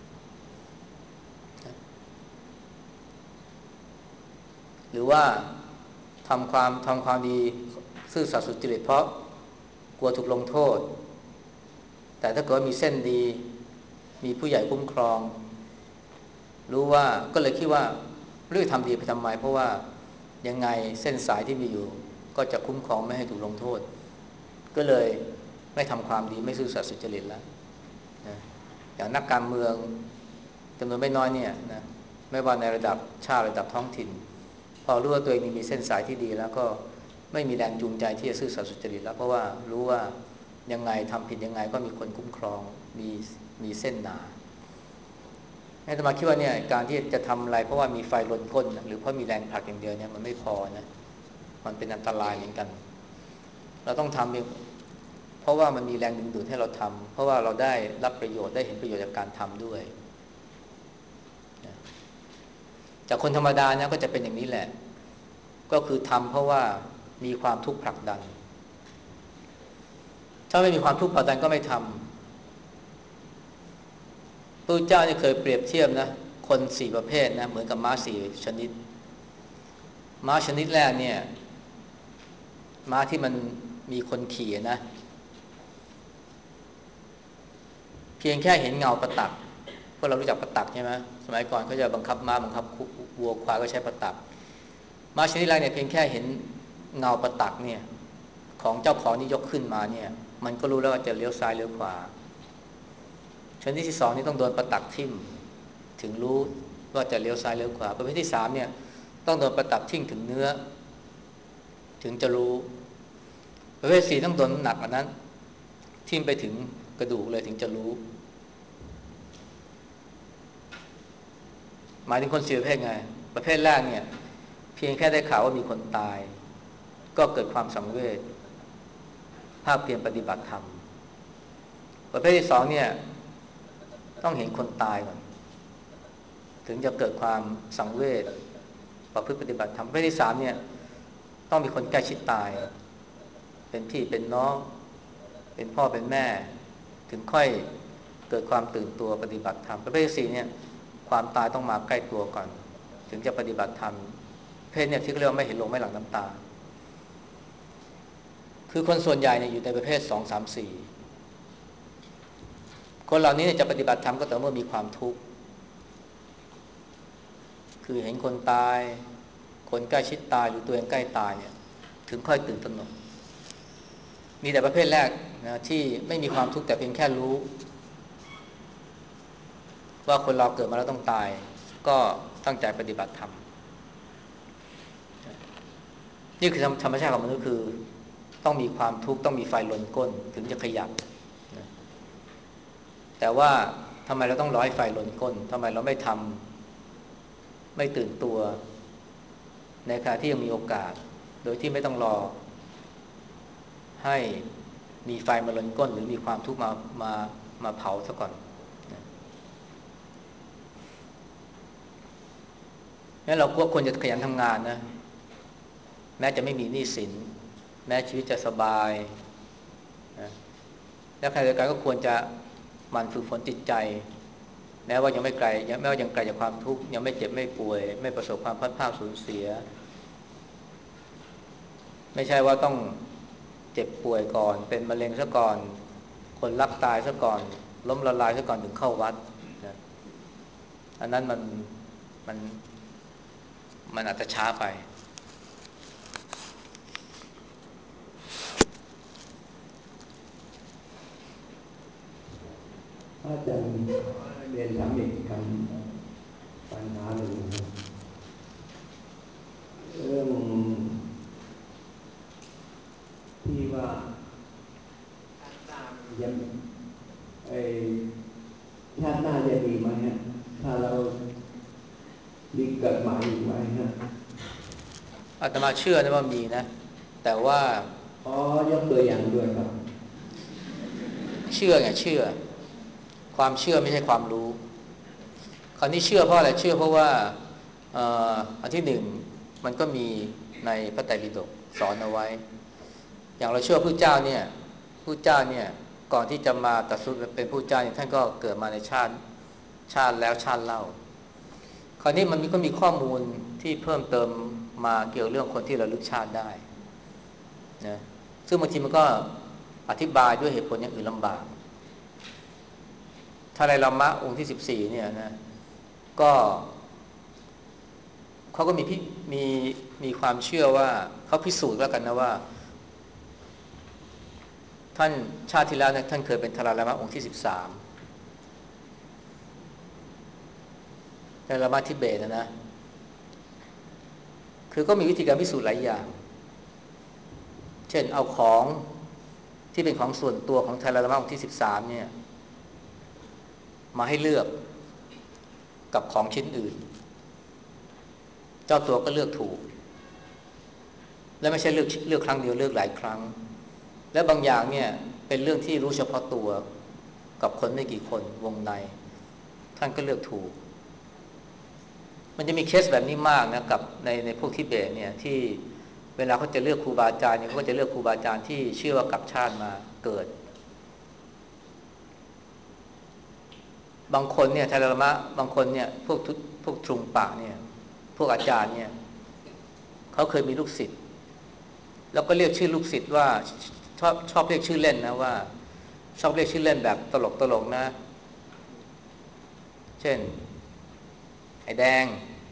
หรือว่าทำความทำความดีซื่อสัตย์สุจริตเพราะกลัวถูกลงโทษแต่ถ้าเกิดมีเส้นดีมีผู้ใหญ่คุ้มครองรู้ว่าก็เลยคิดว่าเรื่องทำดีไปทำไมเพราะว่ายังไงเส้นสายที่มีอยู่ก็จะคุ้มครองไม่ให้ถูกลงโทษก็เลยไม่ทำความดีไม่ซื่อสัตย์สุจริตแล้วนะอย่างนักการเมืองจำนวนไม่น้อยเนี่ยนะไม่ว่าในระดับชาติระดับท้องถิ่นพอรู้ว่าตัวเองมีเส้นสายที่ดีแล้วก็ไม่มีแรงจูงใจที่จะซื่อสัตย์สุจริตแล้วเพราะว่ารู้ว่ายังไงทำผิดยังไงก็มีคนคุ้มครองมีมีเส้นหนาอาตมาคิดว่าเนี่ยการที่จะทำอะไรเพราะว่ามีไฟลนก้นหรือเพราะมีแรงผลักอย่างเดียวเนี่ยมันไม่พอนะมันเป็นอันตรายเหมือนกันเราต้องทำเพราะว่ามันมีแรงดึงดูดให้เราทำเพราะว่าเราได้รับประโยชน์ได้เห็นประโยชน์จากการทำด้วยจากคนธรรมดาเนี่ยก็จะเป็นอย่างนี้แหละก็คือทำเพราะว่ามีความทุกข์ผลักดันถ้าไม่มีความทุกข์ผลักดันก็ไม่ทำพระพุทธเจ้านี่เคยเปรียบเทียบนะคนสี่ประเภทนะเหมือนกับม้าสี่ชนิดม้าชนิดแรกเนี่ยม้าที่มันมีคนขี่นะเพียงแค่เห็นเงาประตักพวกเรารู้จักประตักใช่ไหมสมัยก่อนเขาจะบังคับม้าบังคับวัวควายก็ใช้ประตักม้าชนิดแรกเนี่ยเพียงแค่เห็นเงาประตักเนี่ยของเจ้าของนี่ยกขึ้นมาเนี่ยมันก็รู้แล้วว่าจะเลี้ยวซ้ายเลี้ยวขวาชนิดที่สองนี่ต้องโดนประตักทิ่มถึงรู้ว่าจะเลี้ยวซ้ายเลี้ยวขวาประเภทที่สามเนี่ยต้องโดนประตักทิ่มถึงเนื้อถึงจะรู้ประเภทสี่ต้องโดนหนักกว่านั้นทิ่มไปถึงกระดูกเลยถึงจะรู้หมายถึงคนสี่ประเภทไงประเภทแรกเนี่ยเพียงแค่ได้ข่าวว่ามีคนตายก็เกิดความสังเวชภาคเพียรปฏิบัติธรรมประเภทที่สองเนี่ยต้องเห็นคนตายก่อนถึงจะเกิดความสังเวชประพฤติปฏิบัติธรรมประเภทที่สามเนี่ยต้องมีคนใกล้ชิดตายเป็นพี่เป็นน้องเป็นพ่อเป็นแม่ถึงค่อยเกิดความตื่นตัวปฏิบัติธรรมประเภทสี่เนี่ยความตายต้องมาใกล้ตัวก่อนถึงจะปฏิบัติธรรมเพศเนี่ยที่เรียกว่าไม่เห็นลงไม่หลั่งน้ำตาคือคนส่วนใหญ่เนี่ยอยู่ในประเภทสองสามสี่คนเหล่านี้เนี่ยจะปฏิบัติธรรมก็แต่เมื่อมีความทุกข์คือเห็นคนตายคนใกล้ชิดตายหรือตัวเองใกล้ตายเนี่ยถึงค่อยตื่นตระหนกมีแต่ประเภทแรกนะที่ไม่มีความทุกข์แต่เพียงแค่รู้ว่าคนเราเกิดมาแล้วต้องตายก็ตั้งใจปฏิบัติธรรมนี่คือธรรมชาติของมนุษย์คือต้องมีความทุกข์ต้องมีไฟลนก้นถึงจะขยับนะแต่ว่าทำไมเราต้องรอให้ไฟลนก้นทำไมเราไม่ทำไม่ตื่นตัวในขณะที่ยังมีโอกาสโดยที่ไม่ต้องรอให้มีไฟมาลนก้นหรือมีความทุกข์มามามาเผาซะก่อนงั้นเราควรจะขยันทำงานนะแม้จะไม่มีหนี้สินแม้ชีวิตจะสบายนะและใครเดียวกันก็ควรจะหมั่นฝึกฝนจิตใจแม้ว่ายังไม่ไกลยังแม้ว่ายังไกลจากความทุกข์ยังไม่เจ็บไม่ป่วยไม่ประสบความพัดพลาดสูญเสียไม่ใช่ว่าต้องเจ็บป่วยก่อนเป็นมะเร็งซะก่อนคนรักตายซะก่อนล้มละลายซะก่อนถึงเข้าวัดนะอันนั้นมันมันมันอาจจะช้าไปอาจารย์เรียนถามอีกคำปัญหาหนึ่งนะเรื่องที่ว่าชาติหน้ายังไอชาติหน้าจะมีไหมฮะถ้าเรามีเกิดใหม่อีกไหมฮะอาตมาเชื่อนะว่ามีนะแต่ว่าอ๋อยกตัวอย่างด้วยครับเชื่อไงเชื่อความเชื่อไม่ใช่ความรู้คราวนี้เชื่อเพราะอะไรเชื่อเพราะว่าอันที่หนึ่งมันก็มีในพระไตรปิฎกสอนเอาไว้อย่างเราเชื่อพระเจ้าเนี่ยพระเจ้าเนี่ยก่อนที่จะมาตรัสรู้เป็นพระเจ้าท่านก็เกิดมาในชาติชาติแล้วชาติเล่าคราวนี้มันก็มีข้อมูลที่เพิ่มเติมมาเกี่ยวเรื่องคนที่ระลึกชาติได้นะซึ่งบางทีมันก็อธิบายด้วยเหตุผลอย่างอื่นลำบากถ้าไลลามะองค์ที่สิบสี่เนี่ยนะก็เขาก็มีมีมีความเชื่อว่าเขาพิสูจน์แล้วกันนะว่าท่านชาติที่แล้วเนี่ยท่านเคยเป็นทาราลามะองค์ที่สิบสามทาราลามะทิเบตนะนะคือก็มีวิธีการพิสูจน์หลายอย่างเช่นเอาของที่เป็นของส่วนตัวของทาราลามะองค์ที่สิบสามเนี่ยมาให้เลือกกับของชิ้นอื่นเจ้าตัวก็เลือกถูกและไม่ใช่เลือกเลือกครั้งเดียวเลือกหลายครั้งและบางอย่างเนี่ยเป็นเรื่องที่รู้เฉพาะตัวกับคนไม่กี่คนวงในท่านก็เลือกถูกมันจะมีเคสแบบนี้มากนะกับในในพวกทิเบตเนี่ยที่เวลาเขาจะเลือกครูบาอาจารย์เนี่ยเขาก็จะเลือกครูบาอาจารย์ที่เชื่อว่ากลับชาติมาเกิดบางคนเนี่ยทาราลามะบางคนเนี่ยพวกพวกทรุงปะเนี่ยพวกอาจารย์เนี่ยเขาเคยมีลูกศิษย์แล้วก็เรียกชื่อลูกศิษย์ว่าชอบชอบเรียกชื่อเล่นนะว่าชอบเรียกชื่อเล่นแบบตลกตลกนะเช่นไอ้แดง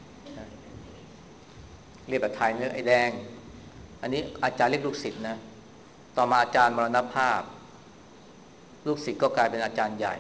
เรียกแบบไทยเรียกไอ้แดงอันนี้อาจารย์เรียกลูกศิษย์นะต่อมาอาจารย์มรณภาพลูกศิษย์ก็กลายเป็นอาจารย์ใหญ่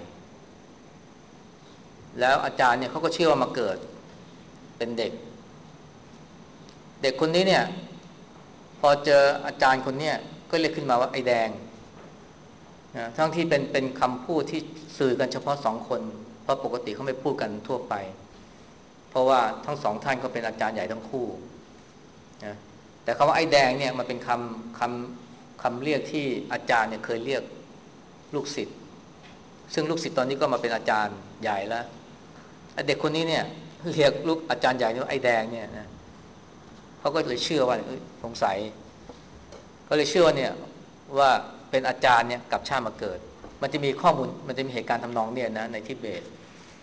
แล้วอาจารย์เนี่ยเขาก็เชื่อว่ามาเกิดเป็นเด็กเด็กคนนี้เนี่ยพอเจออาจารย์คนเนี้ยก็เรียกขึ้นมาว่าไอ้แดงนะทั้งที่เป็นเป็นคำพูดที่สื่อกันเฉพาะสองคนเพราะปกติเขาไม่พูดกันทั่วไปเพราะว่าทั้งสองท่านก็เป็นอาจารย์ใหญ่ทั้งคู่นะแต่คำว่าไอ้แดงเนี่ยมันเป็นคำคำคำเรียกที่อาจารย์เนี่ยเคยเรียกลูกศิษย์ซึ่งลูกศิษย์ตอนนี้ก็มาเป็นอาจารย์ใหญ่แล้วเด็กคนนี้เนี่ยเรียกลูกอาจารย์ใหญ่เนี่ยไอ้แดงเนี่ยนะเขาก็เลยเชื่อว่าสงสัยก็เลยเชื่อว่าเนี่ยว่าเป็นอาจารย์เนี่ยกลับชาติมาเกิดมันจะมีข้อมูลมันจะมีเหตุการณ์ทำนองเนี่ยนะในทิเบต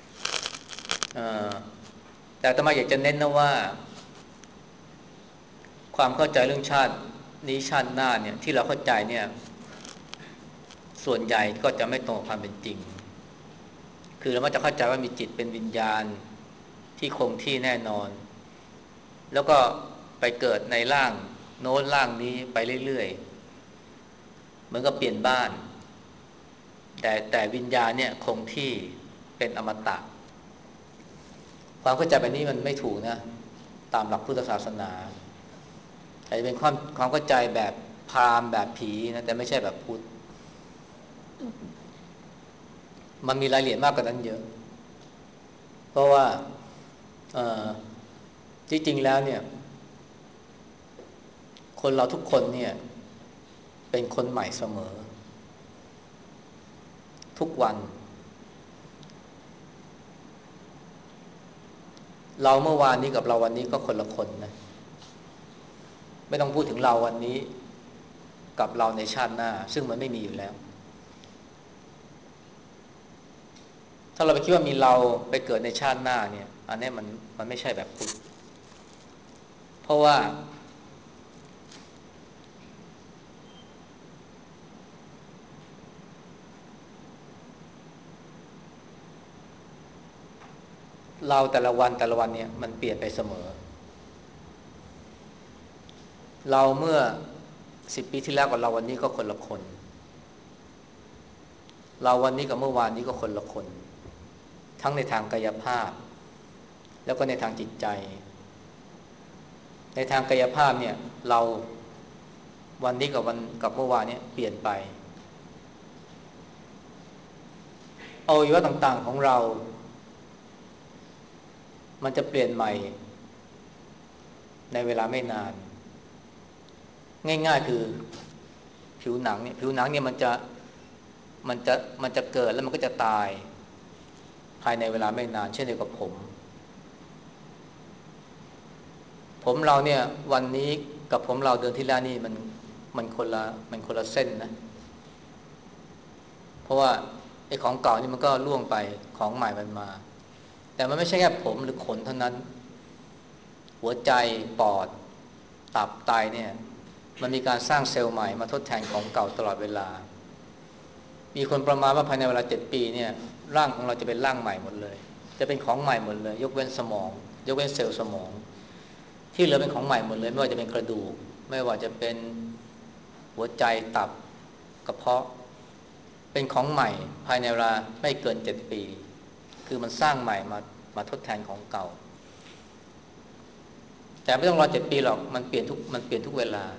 แต่อาตมาอยากจะเน้นนะว่าความเข้าใจเรื่องชาตินี้ชาติหน้าเนี่ยที่เราเข้าใจเนี่ยส่วนใหญ่ก็จะไม่ตรงกับความเป็นจริงคือเรามักจะเข้าใจว่ามีจิตเป็นวิญญาณที่คงที่แน่นอนแล้วก็ไปเกิดในร่างโน้นร่างนี้ไปเรื่อยๆเหมือนกับเปลี่ยนบ้านแต่แต่วิญญาณเนี่ยคงที่เป็นอมตะความเข้าใจแบบนี้มันไม่ถูกนะตามหลักพุทธศาสนาแต่เป็นความความเข้าใจแบบพราหมณ์แบบผีนะแต่ไม่ใช่แบบพุทธมันมีรายละเอียดมากกว่านั้นเยอะเพราะว่าจริงๆแล้วเนี่ยคนเราทุกคนเนี่ยเป็นคนใหม่เสมอทุกวันเราเมื่อวานนี้กับเราวันนี้ก็คนละคนนะไม่ต้องพูดถึงเราวันนี้กับเราในชาติหน้าซึ่งมันไม่มีอยู่แล้วถ้าเราไปคิดว่ามีเราไปเกิดในชาติหน้าเนี่ยอันนี้มันมันไม่ใช่แบบพุทธเพราะว่าเราแต่ละวันแต่ละวันเนี่ยมันเปลี่ยนไปเสมอเราเมื่อสิบปีที่แล้วกับเราวันนี้ก็คนละคนเราวันนี้กับเมื่อวานนี้ก็คนละคนทั้งในทางกายภาพแล้วก็ในทางจิตใจในทางกายภาพเนี่ยเราวันนี้กับวันกับเมื่อวานเนี่ยเปลี่ยนไปอวัยวะต่างๆของเรามันจะเปลี่ยนใหม่ในเวลาไม่นานง่ายๆคือผิวหนังเนี่ยผิวหนังเนี่ยมันจะมันจะมันจะเกิดแล้วมันก็จะตายภายในเวลาไม่นานเช่นเดียวกับผมผมเราเนี่ยวันนี้กับผมเราเดือนที่แล้วนี่มันมันคนละมันคนละเส้นนะเพราะว่าไอ้ของเก่านี่มันก็ล่วงไปของใหม่มันมาแต่มันไม่ใช่แค่ผมหรือขนเท่านั้นหัวใจปอดตับไตเนี่ยมันมีการสร้างเซลล์ใหม่มาทดแทนของเก่าตลอดเวลามีคนประมาณว่าภายในเวลาเจ็ดปีเนี่ยร่างของเราจะเป็นร่างใหม่หมดเลยจะเป็นของใหม่หมดเลยยกเว้นสมองยกเว้นเซลล์สมองที่เหลือเป็นของใหม่หมดเลยไม่ว่าจะเป็นกระดูกไม่ว่าจะเป็นหัวใจตับกระเพาะเป็นของใหม่ภายในเวลาไม่เกินเจ็ดปีคือมันสร้างใหม่มามาทดแทนของเก่าแต่ไม่ต้องรอเจ็ดปีหรอกมันเปลี่ยนทุกมันเปลี่ยนทุกเวลา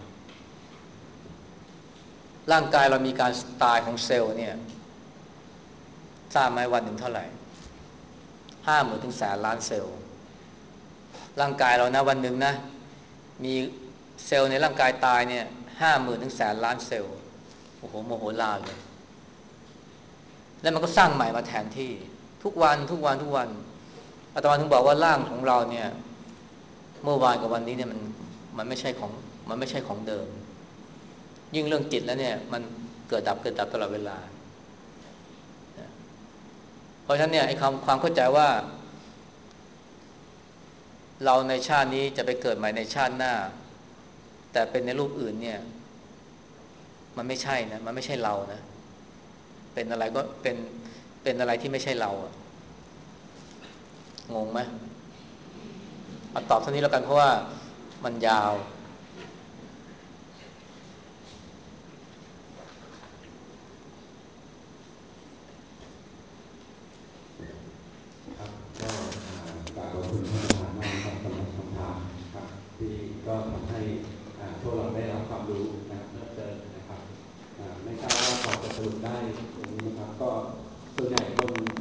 ร่างกายเรามีการตายของเซลล์เนี่ยทราบไหมวันหนึ่งเท่าไหร่ห้าหมื่นถึงแสนล้านเซลล์ร่างกายเรานะวันหนึ่งนะมีเซลล์ในร่างกายตายเนี่ยห้าหมื่นถึงแสนล้านเซลล์โอ้โหโมโหลาเลยแล้วมันก็สร้างใหม่มาแทนที่ทุกวันทุกวันทุกวันอาตมาถึงบอกว่าร่างของเราเนี่ยเมื่อวานกับวันนี้เนี่ยมันมันไม่ใช่ของมันไม่ใช่ของเดิมยิ่งเรื่องจิตแล้วเนี่ยมันเกิดดับเกิดดับตลอดเวลาเพราะฉะนั้นเนี่ยไอ้ความความเข้าใจว่าเราในชาตินี้จะไปเกิดใหม่ในชาติหน้าแต่เป็นในรูปอื่นเนี่ยมันไม่ใช่นะมันไม่ใช่เรานะเป็นอะไรก็เป็นเป็นอะไรที่ไม่ใช่เราอะงงไหมเอาตอบเท่านี้แล้วกันเพราะว่ามันยาวครับก็กราบขอบคุณท่านประธานมากครับสำหรับคำถามครับที่ก็ทำให้พวกเราได้รับความรู้นะเพิ่มเติมนะครับไม่ทราบว่าพอจะสรุปได้ตรงนี้นะครับก็ส่วนใหญ่คน